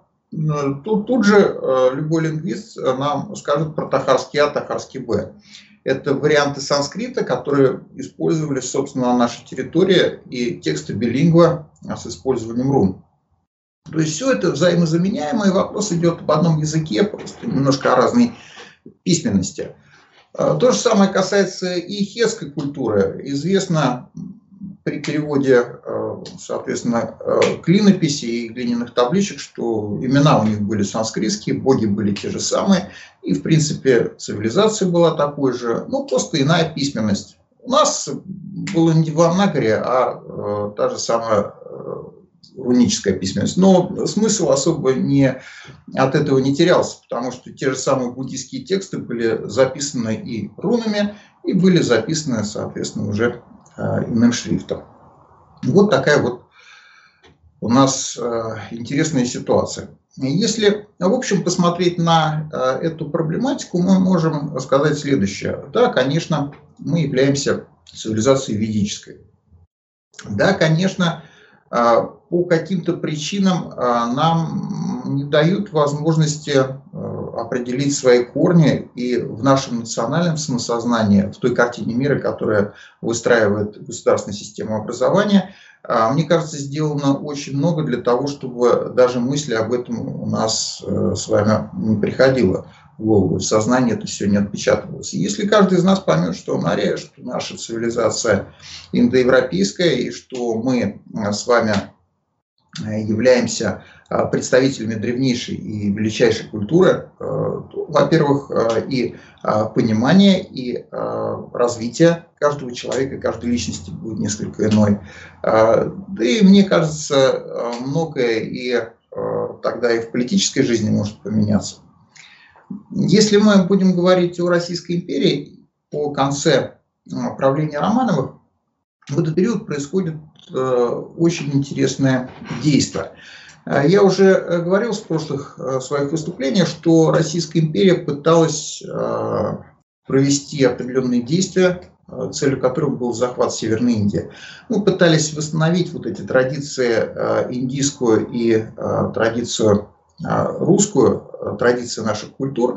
тут же любой лингвист нам скажет про тахарский А, тахарский Б. Это варианты санскрита, которые использовались, собственно, на нашей территории, и тексты билингва с использованием рун. То есть все это взаимозаменяемо, и вопрос идет об одном языке, просто немножко о разной письменности. То же самое касается и хетской культуры. Известно при переводе, соответственно, клинописи и глиняных табличек, что имена у них были санскритские, боги были те же самые, и, в принципе, цивилизация была такой же, но просто иная письменность. У нас было не деванагари, а та же самая руническая письменность. Но смысл особо от этого не терялся, потому что те же самые буддийские тексты были записаны и рунами, и были записаны, соответственно, уже иным шрифтом. Вот такая вот у нас интересная ситуация. Если, в общем, посмотреть на эту проблематику, мы можем сказать следующее. Да, конечно, мы являемся цивилизацией ведической. Да, конечно, по каким-то причинам нам не дают возможности определить свои корни и в нашем национальном самосознании, в той картине мира, которая выстраивает государственную систему образования, мне кажется, сделано очень много для того, чтобы даже мысли об этом у нас с вами не приходило в голову, в сознании это все не отпечатывалось. И если каждый из нас поймет, что наша цивилизация индоевропейская, и что мы с вами являемся представителями древнейшей и величайшей культуры, то, во-первых, и понимание, и развитие каждого человека, каждой личности будет несколько иной. Да и мне кажется, многое и тогда и в политической жизни может поменяться. Если мы будем говорить о Российской империи по конце правления Романовых, в этот период происходит очень интересное действие. Я уже говорил в прошлых своих выступлениях, что Российская империя пыталась провести определенные действия, целью которых был захват Северной Индии. Мы пытались восстановить вот эти традиции индийскую и традицию русскую, традиции наших культур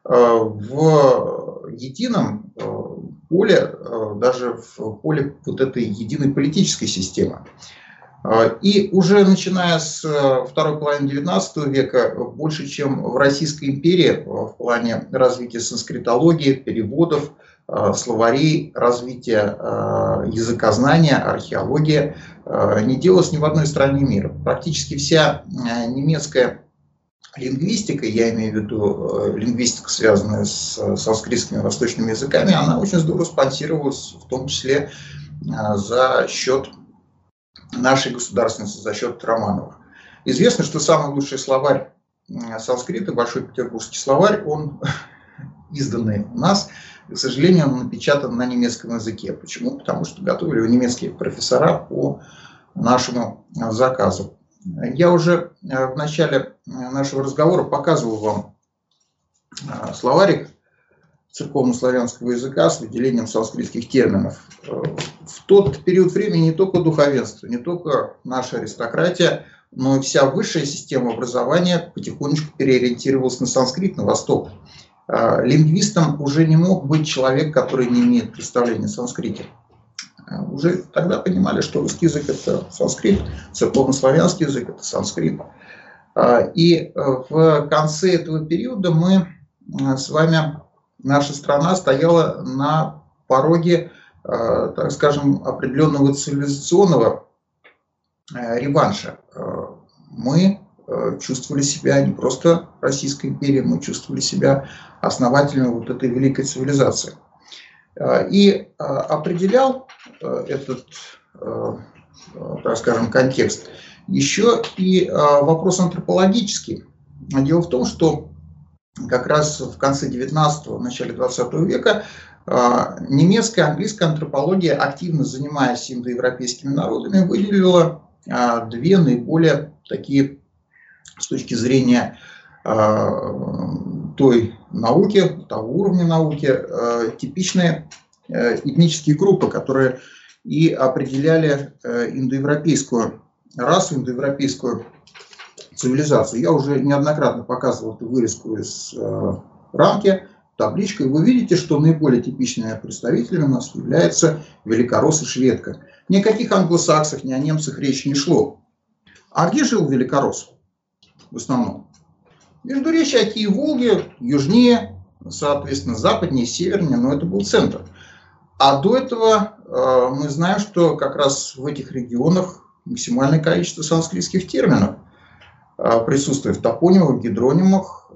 в едином поле, даже в поле вот этой единой политической системы. И уже начиная с второй половины XIX века, больше чем в Российской империи в плане развития санскритологии, переводов, словарей, развития языкознания, археологии, не делалось ни в одной стране мира. Практически вся немецкая лингвистика, я имею в виду лингвистика, связанная с санскритскими и восточными языками, она очень здорово спонсировалась, в том числе за счет нашей государственности, за счет Романовых. Известно, что самый лучший словарь санскрита, Большой Петербургский словарь, он изданный у нас, к сожалению, он напечатан на немецком языке. Почему? Потому что готовили его немецкие профессора по нашему заказу. Я уже в начале нашего разговора показывал вам словарик церковно-славянского языка с выделением санскритских терминов. В тот период времени не только духовенство, не только наша аристократия, но и вся высшая система образования потихонечку переориентировалась на санскрит, на восток. Лингвистом уже не мог быть человек, который не имеет представления о санскрите. Уже тогда понимали, что русский язык – это санскрит, церковно-славянский язык – это санскрит. И в конце этого периода мы с вами, наша страна стояла на пороге, так скажем, определенного цивилизационного реванша. Мы чувствовали себя не просто Российской империей, мы чувствовали себя основателями вот этой великой цивилизации. И определял этот, так скажем, контекст еще и вопрос антропологический. Дело в том, что как раз в конце 19-го, начале 20 века немецкая, английская антропология, активно занимаясь индоевропейскими народами, выделила две наиболее такие, с точки зрения той науки, того уровня науки, типичные этнические группы, которые и определяли индоевропейскую расу, индоевропейскую цивилизацию. Я уже неоднократно показывал эту вырезку из рамки, табличкой. Вы видите, что наиболее типичными представителями у нас является великоросс и шведка. Ни о каких англосаксах, ни о немцах речи не шло. А где жил великоросс в основном? Междуречье Оки и Волги, южнее, соответственно, западнее, севернее, но это был центр. А до этого мы знаем, что как раз в этих регионах максимальное количество санскритских терминов присутствует в топонимах, гидронимах.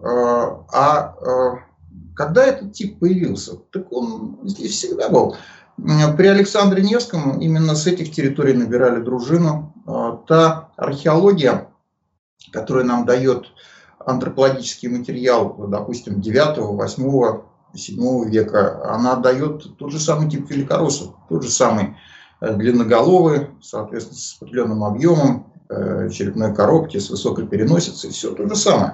Когда этот тип появился? Так он здесь всегда был. При Александре Невском именно с этих территорий набирали дружину. Та археология, которая нам дает антропологический материал, допустим, 9, 8, 7 века, она дает тот же самый тип великоросса, тот же самый длинноголовый, соответственно, с определенным объемом черепной коробки, с высокой переносицей, все то же самое.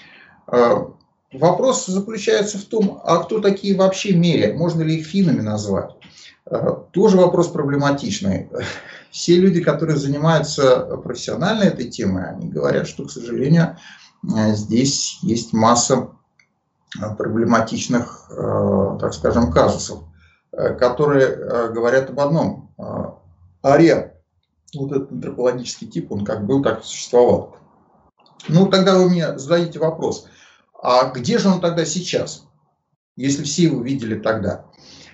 Вопрос заключается в том, а кто такие вообще меря? Можно ли их финнами назвать? Тоже вопрос проблематичный. Все люди, которые занимаются профессионально этой темой, они говорят, что, к сожалению, здесь есть масса проблематичных, так скажем, казусов, которые говорят об одном. Ария, вот этот антропологический тип, он как был, так и существовал. Ну, тогда вы мне задаете вопрос, а где же он тогда сейчас, если все его видели тогда?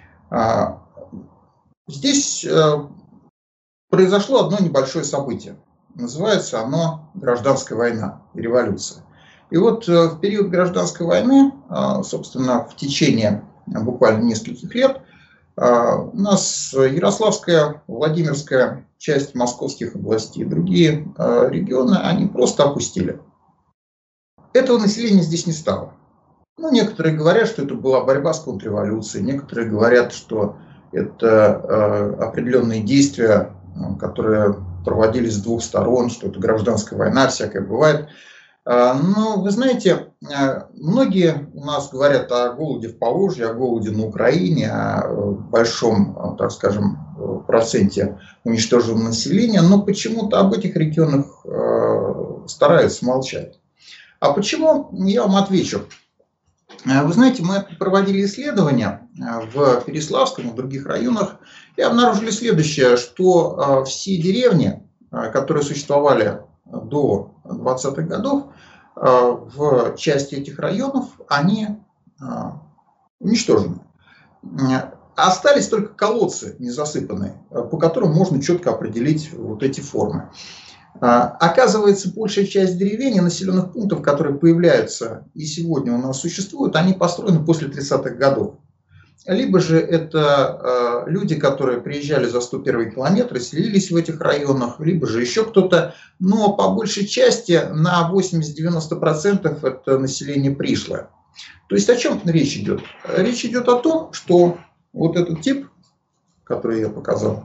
Здесь произошло одно небольшое событие. Называется оно «Гражданская война» и революция. И вот в период гражданской войны, собственно, в течение буквально нескольких лет, У нас Ярославская, Владимирская, часть московских областей и другие регионы, они просто опустили. Этого населения здесь не стало. Ну, некоторые говорят, что это была борьба с контрреволюцией, некоторые говорят, что это определенные действия, которые проводились с двух сторон, что это гражданская война, всякое бывает. Но вы знаете, многие у нас говорят о голоде в Поволжье, о голоде на Украине, о большом, так скажем, проценте уничтоженного населения, но почему-то об этих регионах стараются молчать. А почему? Я вам отвечу. Вы знаете, мы проводили исследования в Переславском и в других районах и обнаружили следующее, что все деревни, которые существовали до 20-х годов, в части этих районов, они уничтожены. Остались только колодцы незасыпанные, по которым можно четко определить вот эти формы. Оказывается, большая часть деревень и населенных пунктов, которые появляются и сегодня у нас существуют, они построены после 30-х годов. Либо же это люди, которые приезжали за 101 километр и селились в этих районах, либо же еще кто-то. Но по большей части на 80-90% это население пришлое. То есть о чем речь идет? Речь идет о том, что вот этот тип, который я показал,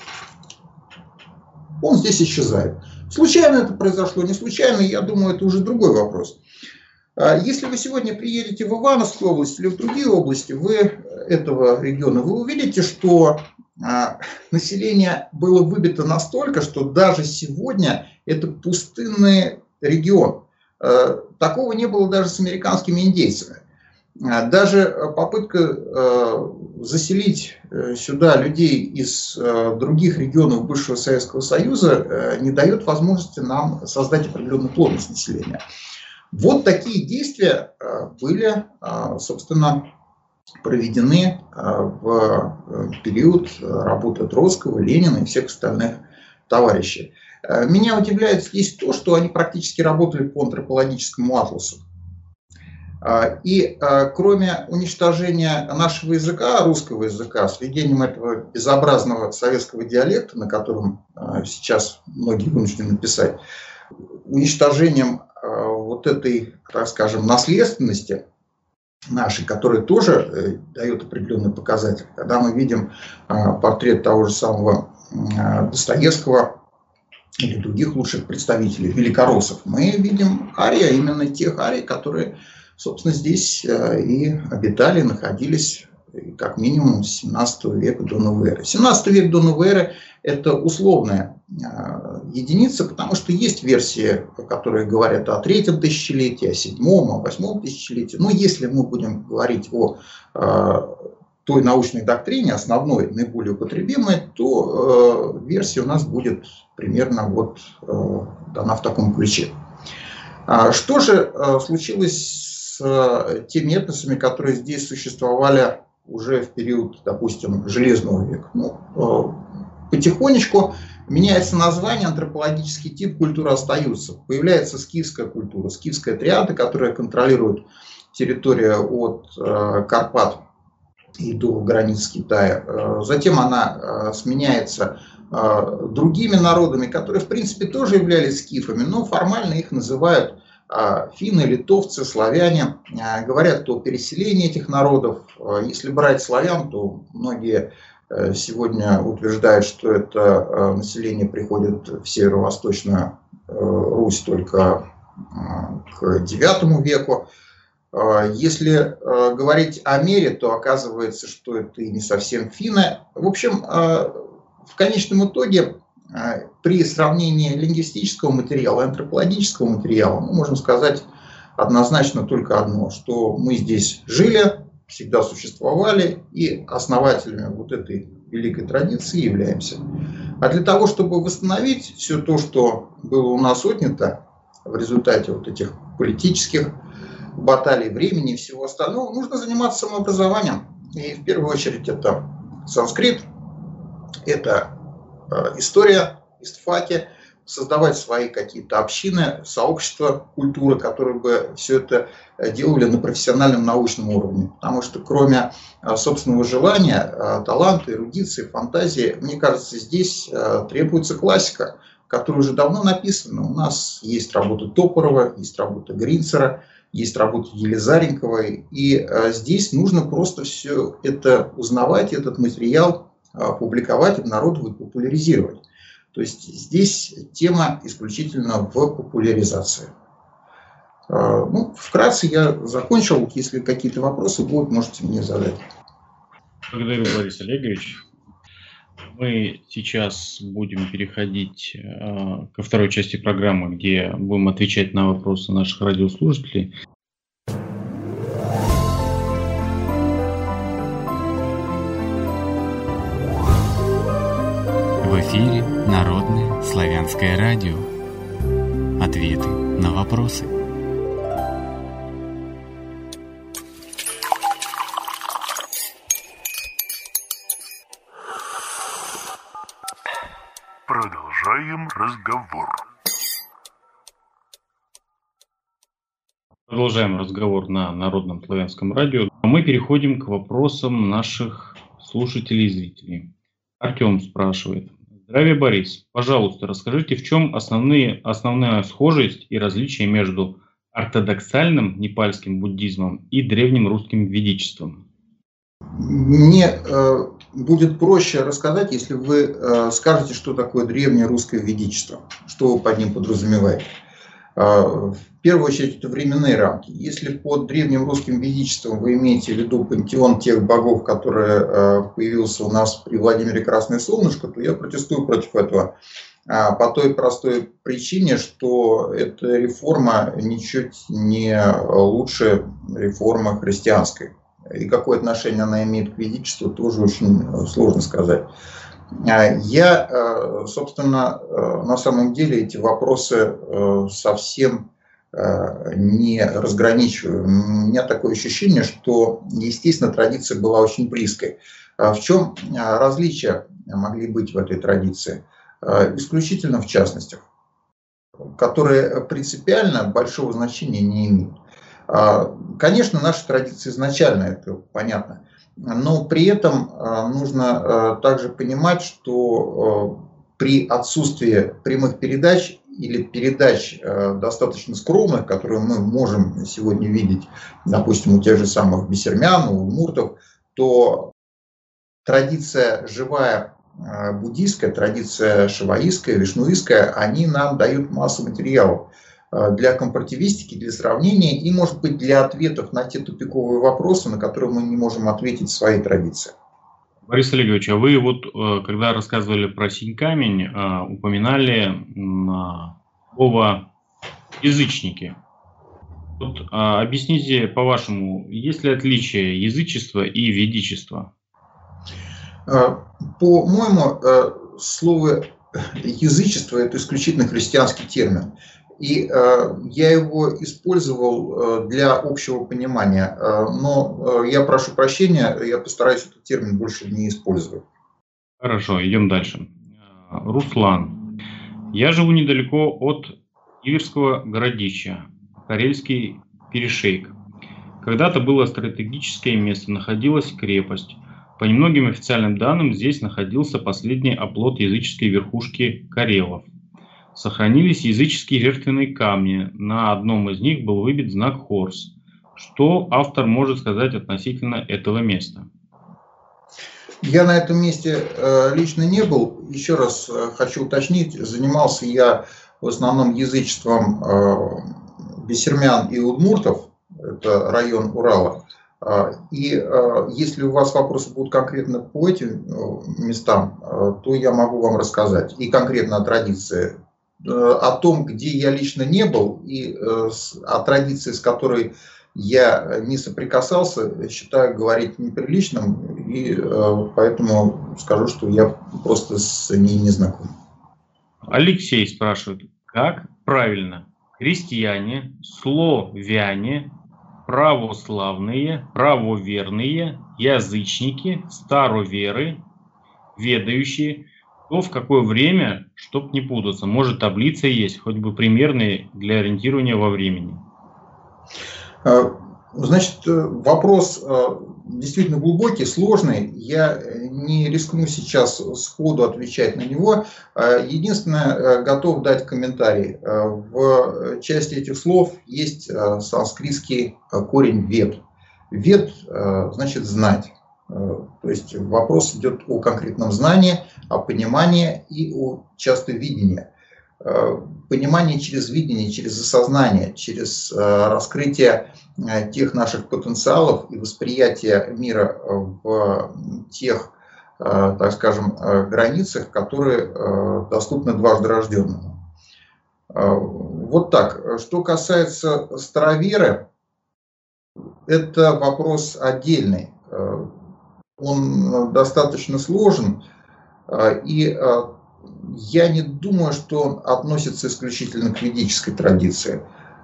он здесь исчезает. Случайно это произошло, не случайно, я думаю, это уже другой вопрос. Если вы сегодня приедете в Ивановскую область или в другие области этого региона, вы увидите, что население было выбито настолько, что даже сегодня это пустынный регион. Такого не было даже с американскими индейцами. Даже попытка заселить сюда людей из других регионов бывшего Советского Союза не дает возможности нам создать определенную плотность населения. Вот такие действия были, собственно, проведены в период работы Троцкого, Ленина и всех остальных товарищей. Меня удивляет здесь то, что они практически работали по антропологическому атласу. И кроме уничтожения нашего языка, русского языка, с введением этого безобразного советского диалекта, на котором сейчас многие вынуждены писать, уничтожением вот этой, так скажем, наследственности нашей, которая тоже дает определенный показатель. Когда мы видим портрет того же самого Достоевского или других лучших представителей, великороссов, мы видим арии, именно тех арий, которые, собственно, здесь и обитали, находились как минимум с 17 века до новой эры. 17 век до новой эры – это условная единица, потому что есть версии, которые говорят о 3-м тысячелетии, о 7-м, о 8-м тысячелетии. Но если мы будем говорить о той научной доктрине, основной, наиболее употребимой, то версия у нас будет примерно вот дана в таком ключе. Что же случилось с теми этносами, которые здесь существовали уже в период, допустим, Железного века? Ну, потихонечку меняется название, антропологический тип, культуры остаются. Появляется скифская культура, скифская триада, которая контролирует территорию от Карпат и до границ Китая. Затем она сменяется другими народами, которые, в принципе, тоже являлись скифами, но формально их называют финны, литовцы, славяне. Говорят о переселении этих народов. Если брать славян, то многие сегодня утверждают, что это население приходит в северо-восточную Русь только к IX веку. Если говорить о мере, то оказывается, что это и не совсем финны. В общем, в конечном итоге, при сравнении лингвистического материала и антропологического материала, мы можем сказать однозначно только одно, что мы здесь жили, всегда существовали и основателями вот этой великой традиции являемся. А для того, чтобы восстановить все то, что было у нас отнято в результате вот этих политических баталий, времени и всего остального, нужно заниматься самообразованием. И в первую очередь это санскрит, это история, истфаки, создавать свои какие-то общины, сообщества культуры, которые бы все это делали на профессиональном научном уровне. Потому что кроме собственного желания, таланта, эрудиции, фантазии, мне кажется, здесь требуется классика, которая уже давно написана. У нас есть работа Топорова, есть работа Гринцера, есть работа Елизаренковой. И здесь нужно просто все это узнавать, этот материал публиковать, обнародовать, популяризировать. То есть здесь тема исключительно в популяризации. Ну, вкратце я закончил. Если какие-то вопросы будут, можете мне задать. Благодарю, Борис Олегович. Мы сейчас будем переходить ко второй части программы, где будем отвечать на вопросы наших радиослушателей. В эфире Народное славянское радио. Ответы на вопросы. Продолжаем разговор. Продолжаем разговор на Народном славянском радио. Мы переходим к вопросам наших слушателей и зрителей. Артем спрашивает. Здравия, Борис. Пожалуйста, расскажите, в чем основная схожесть и различие между ортодоксальным непальским буддизмом и древним русским ведичеством? Мне будет проще рассказать, если вы скажете, что такое древнее русское ведичество, что вы под ним подразумеваете. В первую очередь, это временные рамки. Если под древним русским ведичеством вы имеете в виду пантеон тех богов, который появился у нас при Владимире Красное Солнышко, то я протестую против этого. По той простой причине, что эта реформа ничуть не лучше реформы христианской. И какое отношение она имеет к ведичеству, тоже очень сложно сказать. Я, собственно, на самом деле эти вопросы совсем не разграничиваю. У меня такое ощущение, что, естественно, традиция была очень близкой. В чем различия могли быть в этой традиции? Исключительно в частностях, которые принципиально большого значения не имеют. Конечно, наша традиция изначально, это понятно. Но при этом нужно также понимать, что при отсутствии прямых передач или передач достаточно скромных, которые мы можем сегодня видеть, допустим, у тех же самых бисермян, у удмуртов, то традиция живая буддийская, традиция шиваистская, вишнуистская, они нам дают массу материалов для компаративистики, для сравнения и, может быть, для ответов на те тупиковые вопросы, на которые мы не можем ответить в своей традиции. Борис Олегович, а вы вот, когда рассказывали про Синь-камень, упоминали слово «язычники». Вот, объясните, по-вашему, есть ли отличие язычества и ведичества? По-моему, слово «язычество» – это исключительно христианский термин. И я его использовал для общего понимания. Но я прошу прощения, я постараюсь этот термин больше не использовать. Хорошо, идем дальше. Руслан. Я живу недалеко от Иверского городища, Карельский перешейк. Когда-то было стратегическое место, находилась крепость. По немногим официальным данным, здесь находился последний оплот языческой верхушки карелов. Сохранились языческие жертвенные камни. На одном из них был выбит знак Хорс. Что автор может сказать относительно этого места? Я на этом месте лично не был. Еще раз хочу уточнить, занимался я в основном язычеством бисермян и удмуртов. Это район Урала. И если у вас вопросы будут конкретно по этим местам, то я могу вам рассказать. И конкретно о традиции. О том, где я лично не был, и о традиции, с которой я не соприкасался, считаю говорить неприличным, и поэтому скажу, что я просто с ней не знаком. Алексей спрашивает, как правильно христиане, славяне, православные, правоверные, язычники, староверы, ведающие Что в какое время, чтоб не путаться? Может, таблица есть, хоть бы примерные для ориентирования во времени? Значит, вопрос действительно глубокий, сложный. Я не рискну сейчас сходу отвечать на него. Единственное, готов дать комментарий. В части этих слов есть санскритский корень «вед». «Вед» значит «знать». То есть вопрос идет о конкретном знании, о понимании и о часто видении. Понимание через видение, через осознание, через раскрытие тех наших потенциалов и восприятие мира в тех, так скажем, границах, которые доступны дважды рожденному. Вот так. Что касается староверы, это вопрос отдельный. Он достаточно сложен, и я не думаю, что он относится исключительно к ведической традиции.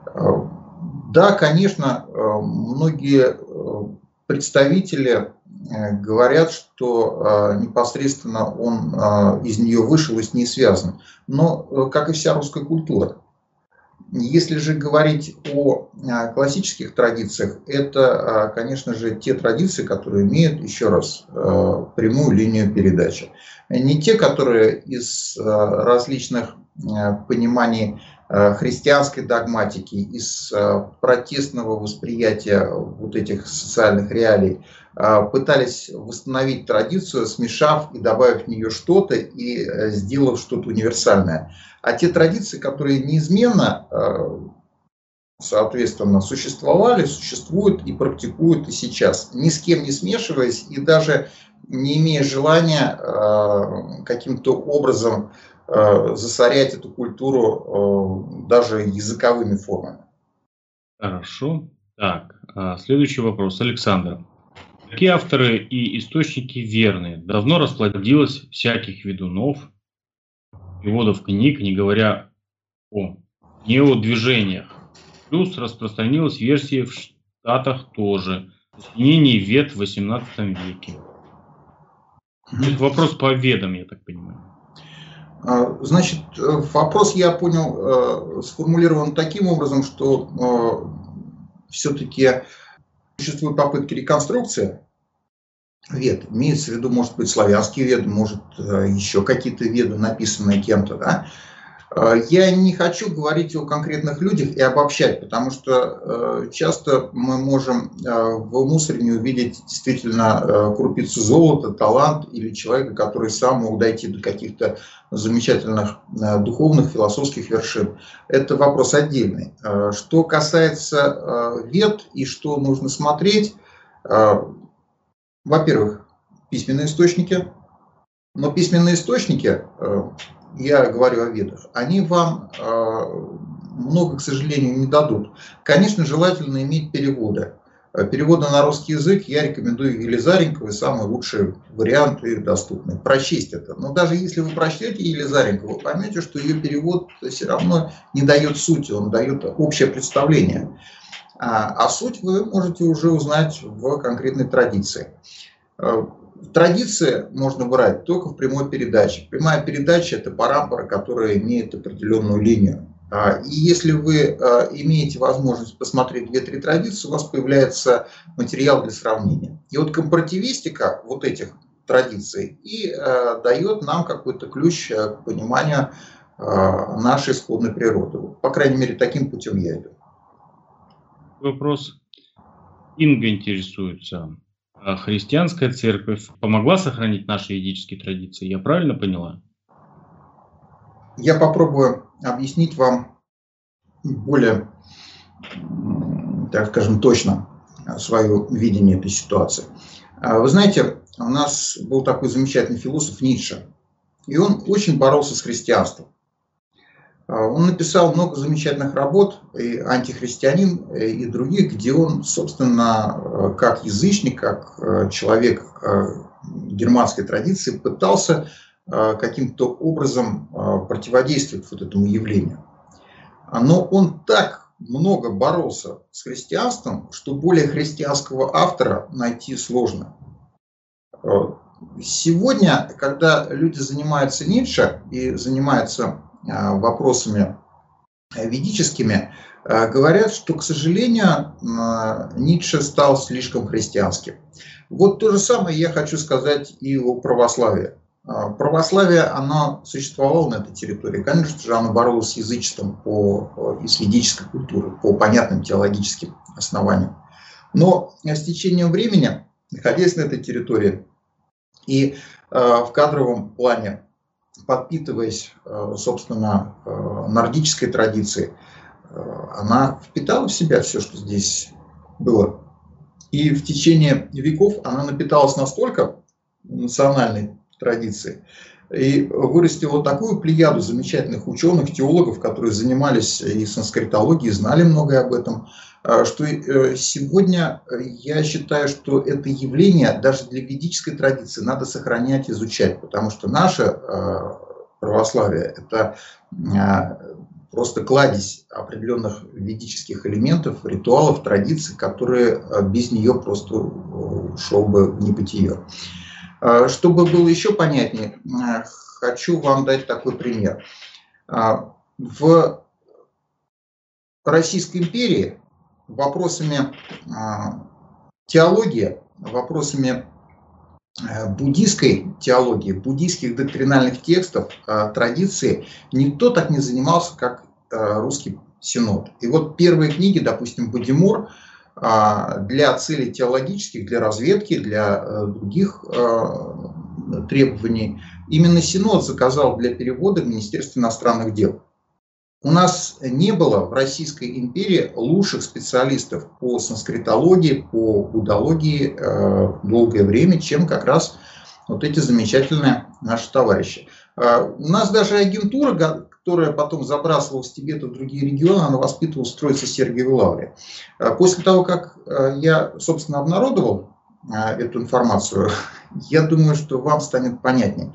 Да, конечно, многие представители говорят, что непосредственно он из нее вышел и с ней связан. Но, как и вся русская культура. Если же говорить о классических традициях, это, конечно же, те традиции, которые имеют, еще раз, прямую линию передачи. Не те, которые из различных пониманий христианской догматики, из протестного восприятия вот этих социальных реалий пытались восстановить традицию, смешав и добавив в нее что-то и сделав что-то универсальное. А те традиции, которые неизменно, соответственно, существовали, существуют и практикуют и сейчас, ни с кем не смешиваясь и даже не имея желания каким-то образом засорять эту культуру даже языковыми формами. Хорошо. Так, следующий вопрос. Александр. Какие авторы и источники верны? Давно расплодилось всяких ведунов, переводов книг, не говоря о неодвижениях. Плюс распространилась версия в Штатах тоже. Изменение вед в XVIII веке. Это вопрос по ведам, я так понимаю. Значит, вопрос, я понял, сформулирован таким образом, что все-таки существуют попытки реконструкции вед. Имеется в виду, может быть, славянские веды, может, еще какие-то веды, написанные кем-то, да? Я не хочу говорить о конкретных людях и обобщать, потому что часто мы можем в мусоре увидеть действительно крупицу золота, талант или человека, который сам мог дойти до каких-то замечательных духовных, философских вершин. Это вопрос отдельный. Что касается вед и что нужно смотреть, во-первых, письменные источники. Но письменные источники, я говорю о ведах, они вам много, к сожалению, не дадут. Конечно, желательно иметь переводы. Переводы на русский язык я рекомендую Елизаренковой, самый лучший вариант и доступный. Прочесть это. Но даже если вы прочтете Елизаренкову, вы поймете, что ее перевод все равно не дает сути, он дает общее представление. А суть вы можете уже узнать в конкретной традиции. Традиции можно брать только в прямой передаче. Прямая передача – это парампора, которая имеет определенную линию. И если вы имеете возможность посмотреть 2-3 традиции, у вас появляется материал для сравнения. И вот компаративистика вот этих традиций и дает нам какой-то ключ к пониманию нашей исходной природы. По крайней мере, таким путем я иду. Вопрос. Инга интересуется. Христианская церковь помогла сохранить наши ведические традиции? Я правильно поняла? Я попробую объяснить вам более, так скажем, точно свое видение этой ситуации. Вы знаете, у нас был такой замечательный философ Ницше, и он очень боролся с христианством. Он написал много замечательных работ, и «Антихристианин», и других, где он, собственно, как язычник, как человек германской традиции пытался каким-то образом противодействовать вот этому явлению. Но он так много боролся с христианством, что более христианского автора найти сложно. Сегодня, когда люди занимаются Ницше и занимаются вопросами ведическими, говорят, что, к сожалению, Ницше стал слишком христианским. Вот то же самое я хочу сказать и о православии. Православие, оно существовало на этой территории. Конечно же, оно боролось с язычеством и с ведической культурой, по понятным теологическим основаниям. Но с течением времени, находясь на этой территории и в кадровом плане, подпитываясь, собственно, нордической традицией, она впитала в себя все, что здесь было. И в течение веков она напиталась настолько национальной традицией и вырастила такую плеяду замечательных ученых, теологов, которые занимались и санскритологией, знали многое об этом, что сегодня я считаю, что это явление даже для ведической традиции надо сохранять, изучать, потому что наше православие – это просто кладезь определенных ведических элементов, ритуалов, традиций, которые без нее просто ушел бы в небытие. Чтобы было еще понятнее, хочу вам дать такой пример. В Российской империи вопросами теологии, вопросами буддийской теологии, буддийских доктринальных текстов, традиций никто так не занимался, как русский синод. И вот первые книги, допустим, Бодимор, для целей теологических, для разведки, для других требований, именно синод заказал для перевода в Министерстве иностранных дел. У нас не было в Российской империи лучших специалистов по санскритологии, по буддологии долгое время, чем как раз вот эти замечательные наши товарищи. У нас даже агентура, которая потом забрасывалась в Тибет и в другие регионы, она воспитывалась в Троице-Сергиевой Лавре. После того, как я, собственно, обнародовал эту информацию, я думаю, что вам станет понятнее,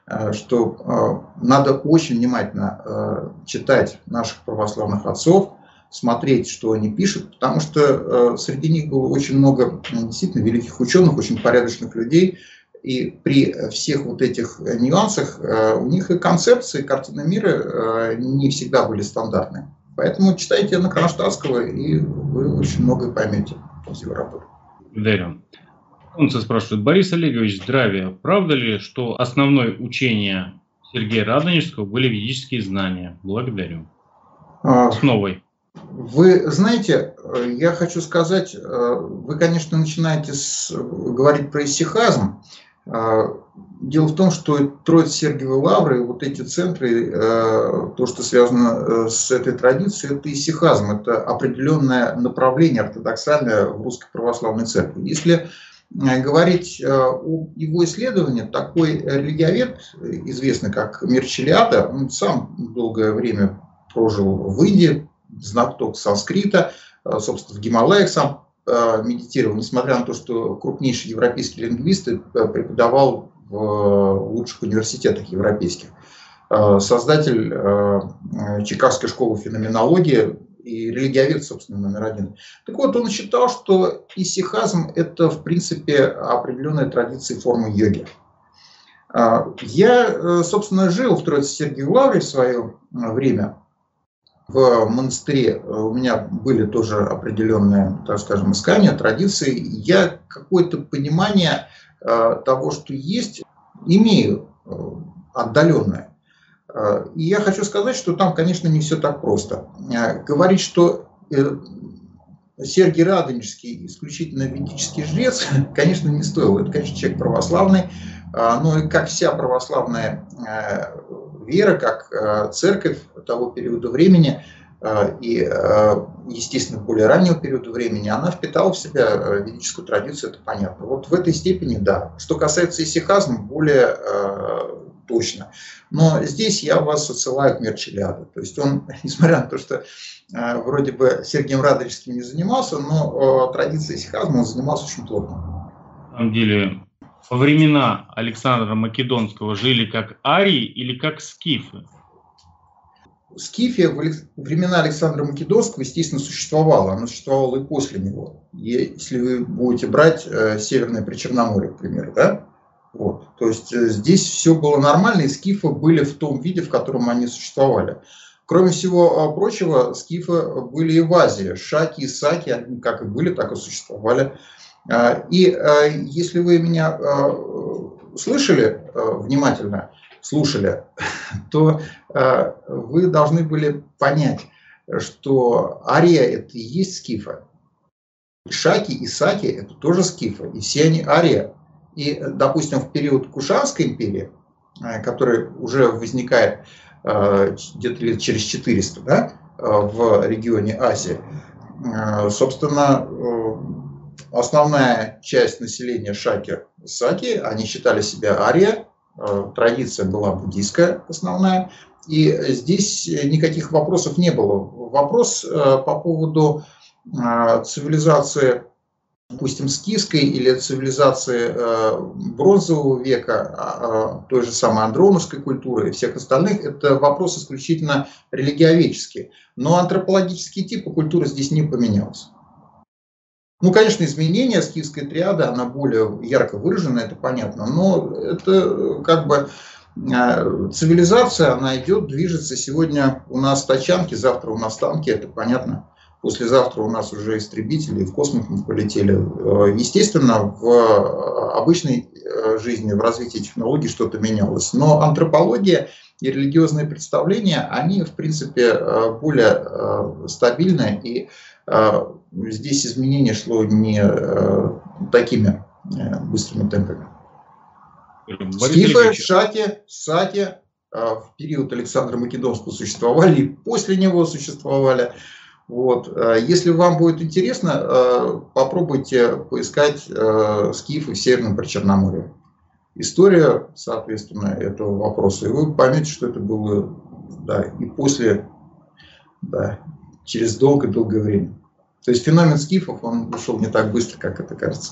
что надо очень внимательно читать наших православных отцов, смотреть, что они пишут, потому что среди них было очень много действительно великих ученых, очень порядочных людей, и при всех вот этих нюансах у них и концепции, и картины мира не всегда были стандартные. Поэтому читайте Яна Кронштадтского, и вы очень многое поймете из его работы. Благодарю. Солнце спрашивает: Борис Олегович, здравия. Правда ли, что основное учение Сергея Радонежского были ведические знания? Благодарю. Основой. Вы знаете, я хочу сказать, вы, конечно, начинаете говорить про исихазм. Дело в том, что Троице-Сергиевой Лавры, вот эти центры, то, что связано с этой традицией, это исихазм, это определенное направление ортодоксальное в Русской Православной Церкви. Если говорить о его исследовании, такой религиовед, известный как Мирчелиада, он сам долгое время прожил в Индии, знаток санскрита, собственно, в Гималаях сам медитировал, несмотря на то, что крупнейший европейский лингвист преподавал в лучших университетах европейских. Создатель Чикагской школы феноменологии и религиовед, собственно, номер один. Так вот, он считал, что исихазм – это, в принципе, определенная традиция формы йоги. Я, собственно, жил в Троице-Сергиевой Лавре в свое время. В монастыре у меня были тоже определенные, так скажем, искания, традиции. Я какое-то понимание того, что есть, имею отдаленное. И я хочу сказать, что там, конечно, не все так просто. Говорить, что Сергий Радонежский исключительно ведический жрец, конечно, не стоило. Это, конечно, человек православный, но и как вся православная вера, как церковь того периода времени и, естественно, более раннего периода времени, она впитала в себя ведическую традицию, это понятно. Вот в этой степени, да. Что касается исихазма, более точно. Но здесь я вас отсылаю к Мирчелиаду. То есть он, несмотря на то, что вроде бы Сергием Радонежским не занимался, но традицией исихазма он занимался очень плотно. На самом деле, во времена Александра Македонского жили как арии или как скифы? Скифия в времена Александра Македонского, естественно, существовала. Она существовала и после него. Если вы будете брать Северное Причерноморье, к примеру, да? Вот. То есть здесь все было нормально, и скифы были в том виде, в котором они существовали. Кроме всего прочего, скифы были и в Азии. Шаки и саки, они как и были, так и существовали. И если вы меня слышали внимательно, слушали, то вы должны были понять, что ария – это и есть скифы. Шаки и саки – это тоже скифы, и все они ария. И, допустим, в период Кушанской империи, который уже возникает где-то лет через 400, да, в регионе Азии, собственно, основная часть населения шаки-саки, они считали себя ария, традиция была буддийская основная, и здесь никаких вопросов не было. Вопрос по поводу цивилизации, допустим, скифской или цивилизации бронзового века, той же самой андроновской культуры и всех остальных, это вопрос исключительно религиоведческий. Но антропологические типы культуры здесь не поменялся. Ну, конечно, изменение скифской триады, она более ярко выражена, это понятно, но это как бы цивилизация, она идет, движется. Сегодня у нас тачанки, завтра у нас танки, это понятно. Послезавтра у нас уже истребители в космос мы полетели. Естественно, в обычной жизни, в развитии технологий что-то менялось. Но антропология и религиозные представления, они, в принципе, более стабильны. И здесь изменение шло не такими быстрыми темпами. Скифы, шаки, саки в период Александра Македонского существовали и после него существовали. Вот. Если вам будет интересно, попробуйте поискать скифы в Северном Причерноморье. История, соответственно, этого вопроса. И вы поймете, что это было, да, и после, да, через долгое-долгое время. То есть феномен скифов, он ушел не так быстро, как это кажется.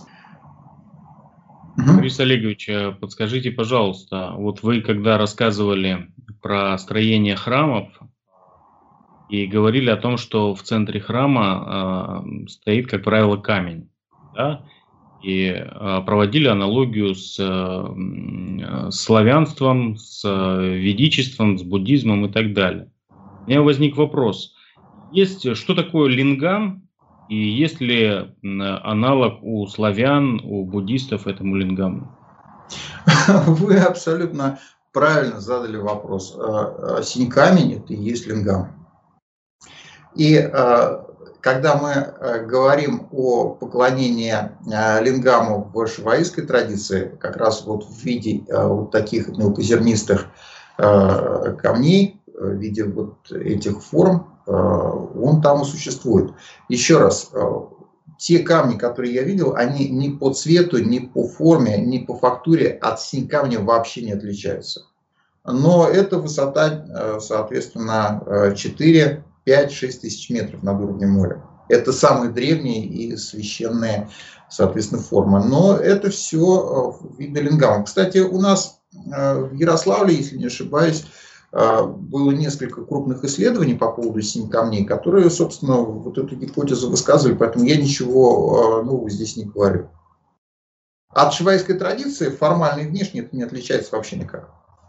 Борис Олегович, подскажите, пожалуйста, вот вы когда рассказывали про строение храмов, и говорили о том, что в центре храма стоит, как правило, камень. Да? И проводили аналогию с славянством, с ведичеством, с буддизмом и так далее. У меня возник вопрос. Что такое лингам? И есть ли аналог у славян, у буддистов этому лингаму? Вы абсолютно правильно задали вопрос. Синь камень – это и есть лингам. И когда мы говорим о поклонении лингаму в шиваистской традиции, как раз вот в виде вот таких мелкозернистых камней, в виде вот этих форм, он там и существует. Еще раз, те камни, которые я видел, они ни по цвету, ни по форме, ни по фактуре от синь камня вообще не отличаются. Но эта высота, соответственно, 4, 5-6 тысяч метров над уровнем моря. Это самые древние и священные, соответственно, формы. Но это все виды лингама. Кстати, у нас в Ярославле, если не ошибаюсь, было несколько крупных исследований по поводу синь камней, которые, собственно, вот эту гипотезу высказывали, поэтому я ничего нового здесь не говорю. От шиваистской традиции формально и внешне это не отличается вообще никак.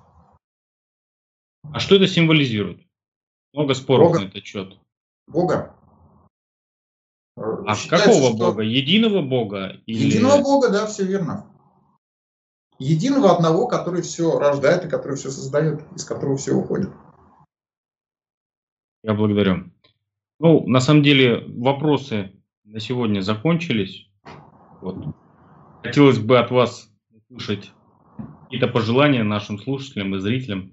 А что это символизирует? Много споров Бога. на этот счет. Бога. А Считается, какого что... Бога? Единого Бога? Или... Единого Бога, да, все верно. Единого одного, который все рождает и который все создает, из которого все уходит. Я благодарю. Ну, на самом деле, вопросы на сегодня закончились. Вот. Хотелось бы от вас услышать какие-то пожелания нашим слушателям и зрителям.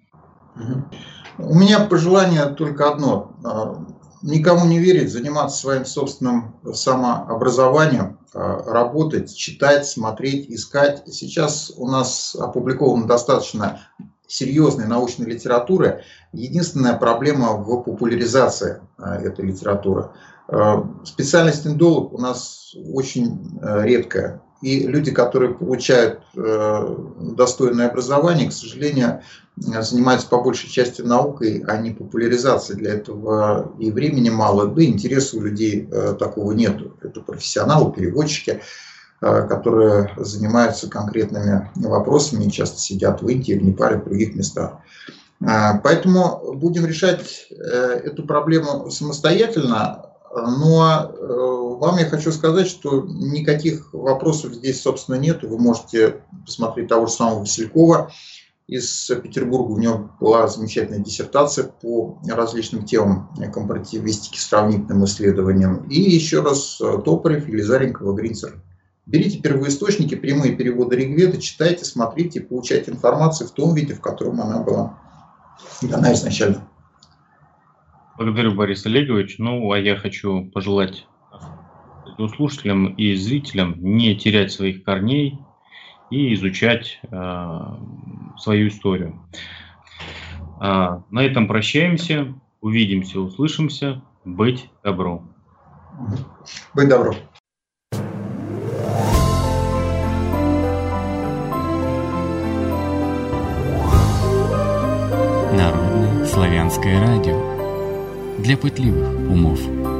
У меня пожелание только одно. Никому не верить, заниматься своим собственным самообразованием, работать, читать, смотреть, искать. Сейчас у нас опубликовано достаточно серьезной научной литературы. Единственная проблема в популяризации этой литературы. Специальность индолог у нас очень редкая. И люди, которые получают достойное образование, к сожалению, занимаются по большей части наукой, а не популяризацией. Для этого и времени мало, да и интереса у людей такого нет. Это профессионалы, переводчики. которые занимаются конкретными вопросами и часто сидят в Индии, в Непале, в других местах. Поэтому будем решать эту проблему самостоятельно, но вам я хочу сказать, что никаких вопросов здесь, собственно, нет. Вы можете посмотреть того же самого Василькова из Петербурга. У него была замечательная диссертация по различным темам компаративистики, сравнительным исследованиям. И еще раз Топорев, Елизаренкова, Гринцер. Берите первоисточники, прямые переводы Ригведы, читайте, смотрите, получайте информацию в том виде, в котором она была дана изначально. Благодарю, Борис Олегович. Ну, а я хочу пожелать слушателям и зрителям не терять своих корней и изучать свою историю. На этом прощаемся. Увидимся, услышимся. Быть добро. Быть добро. Народное славянское радио для пытливых умов.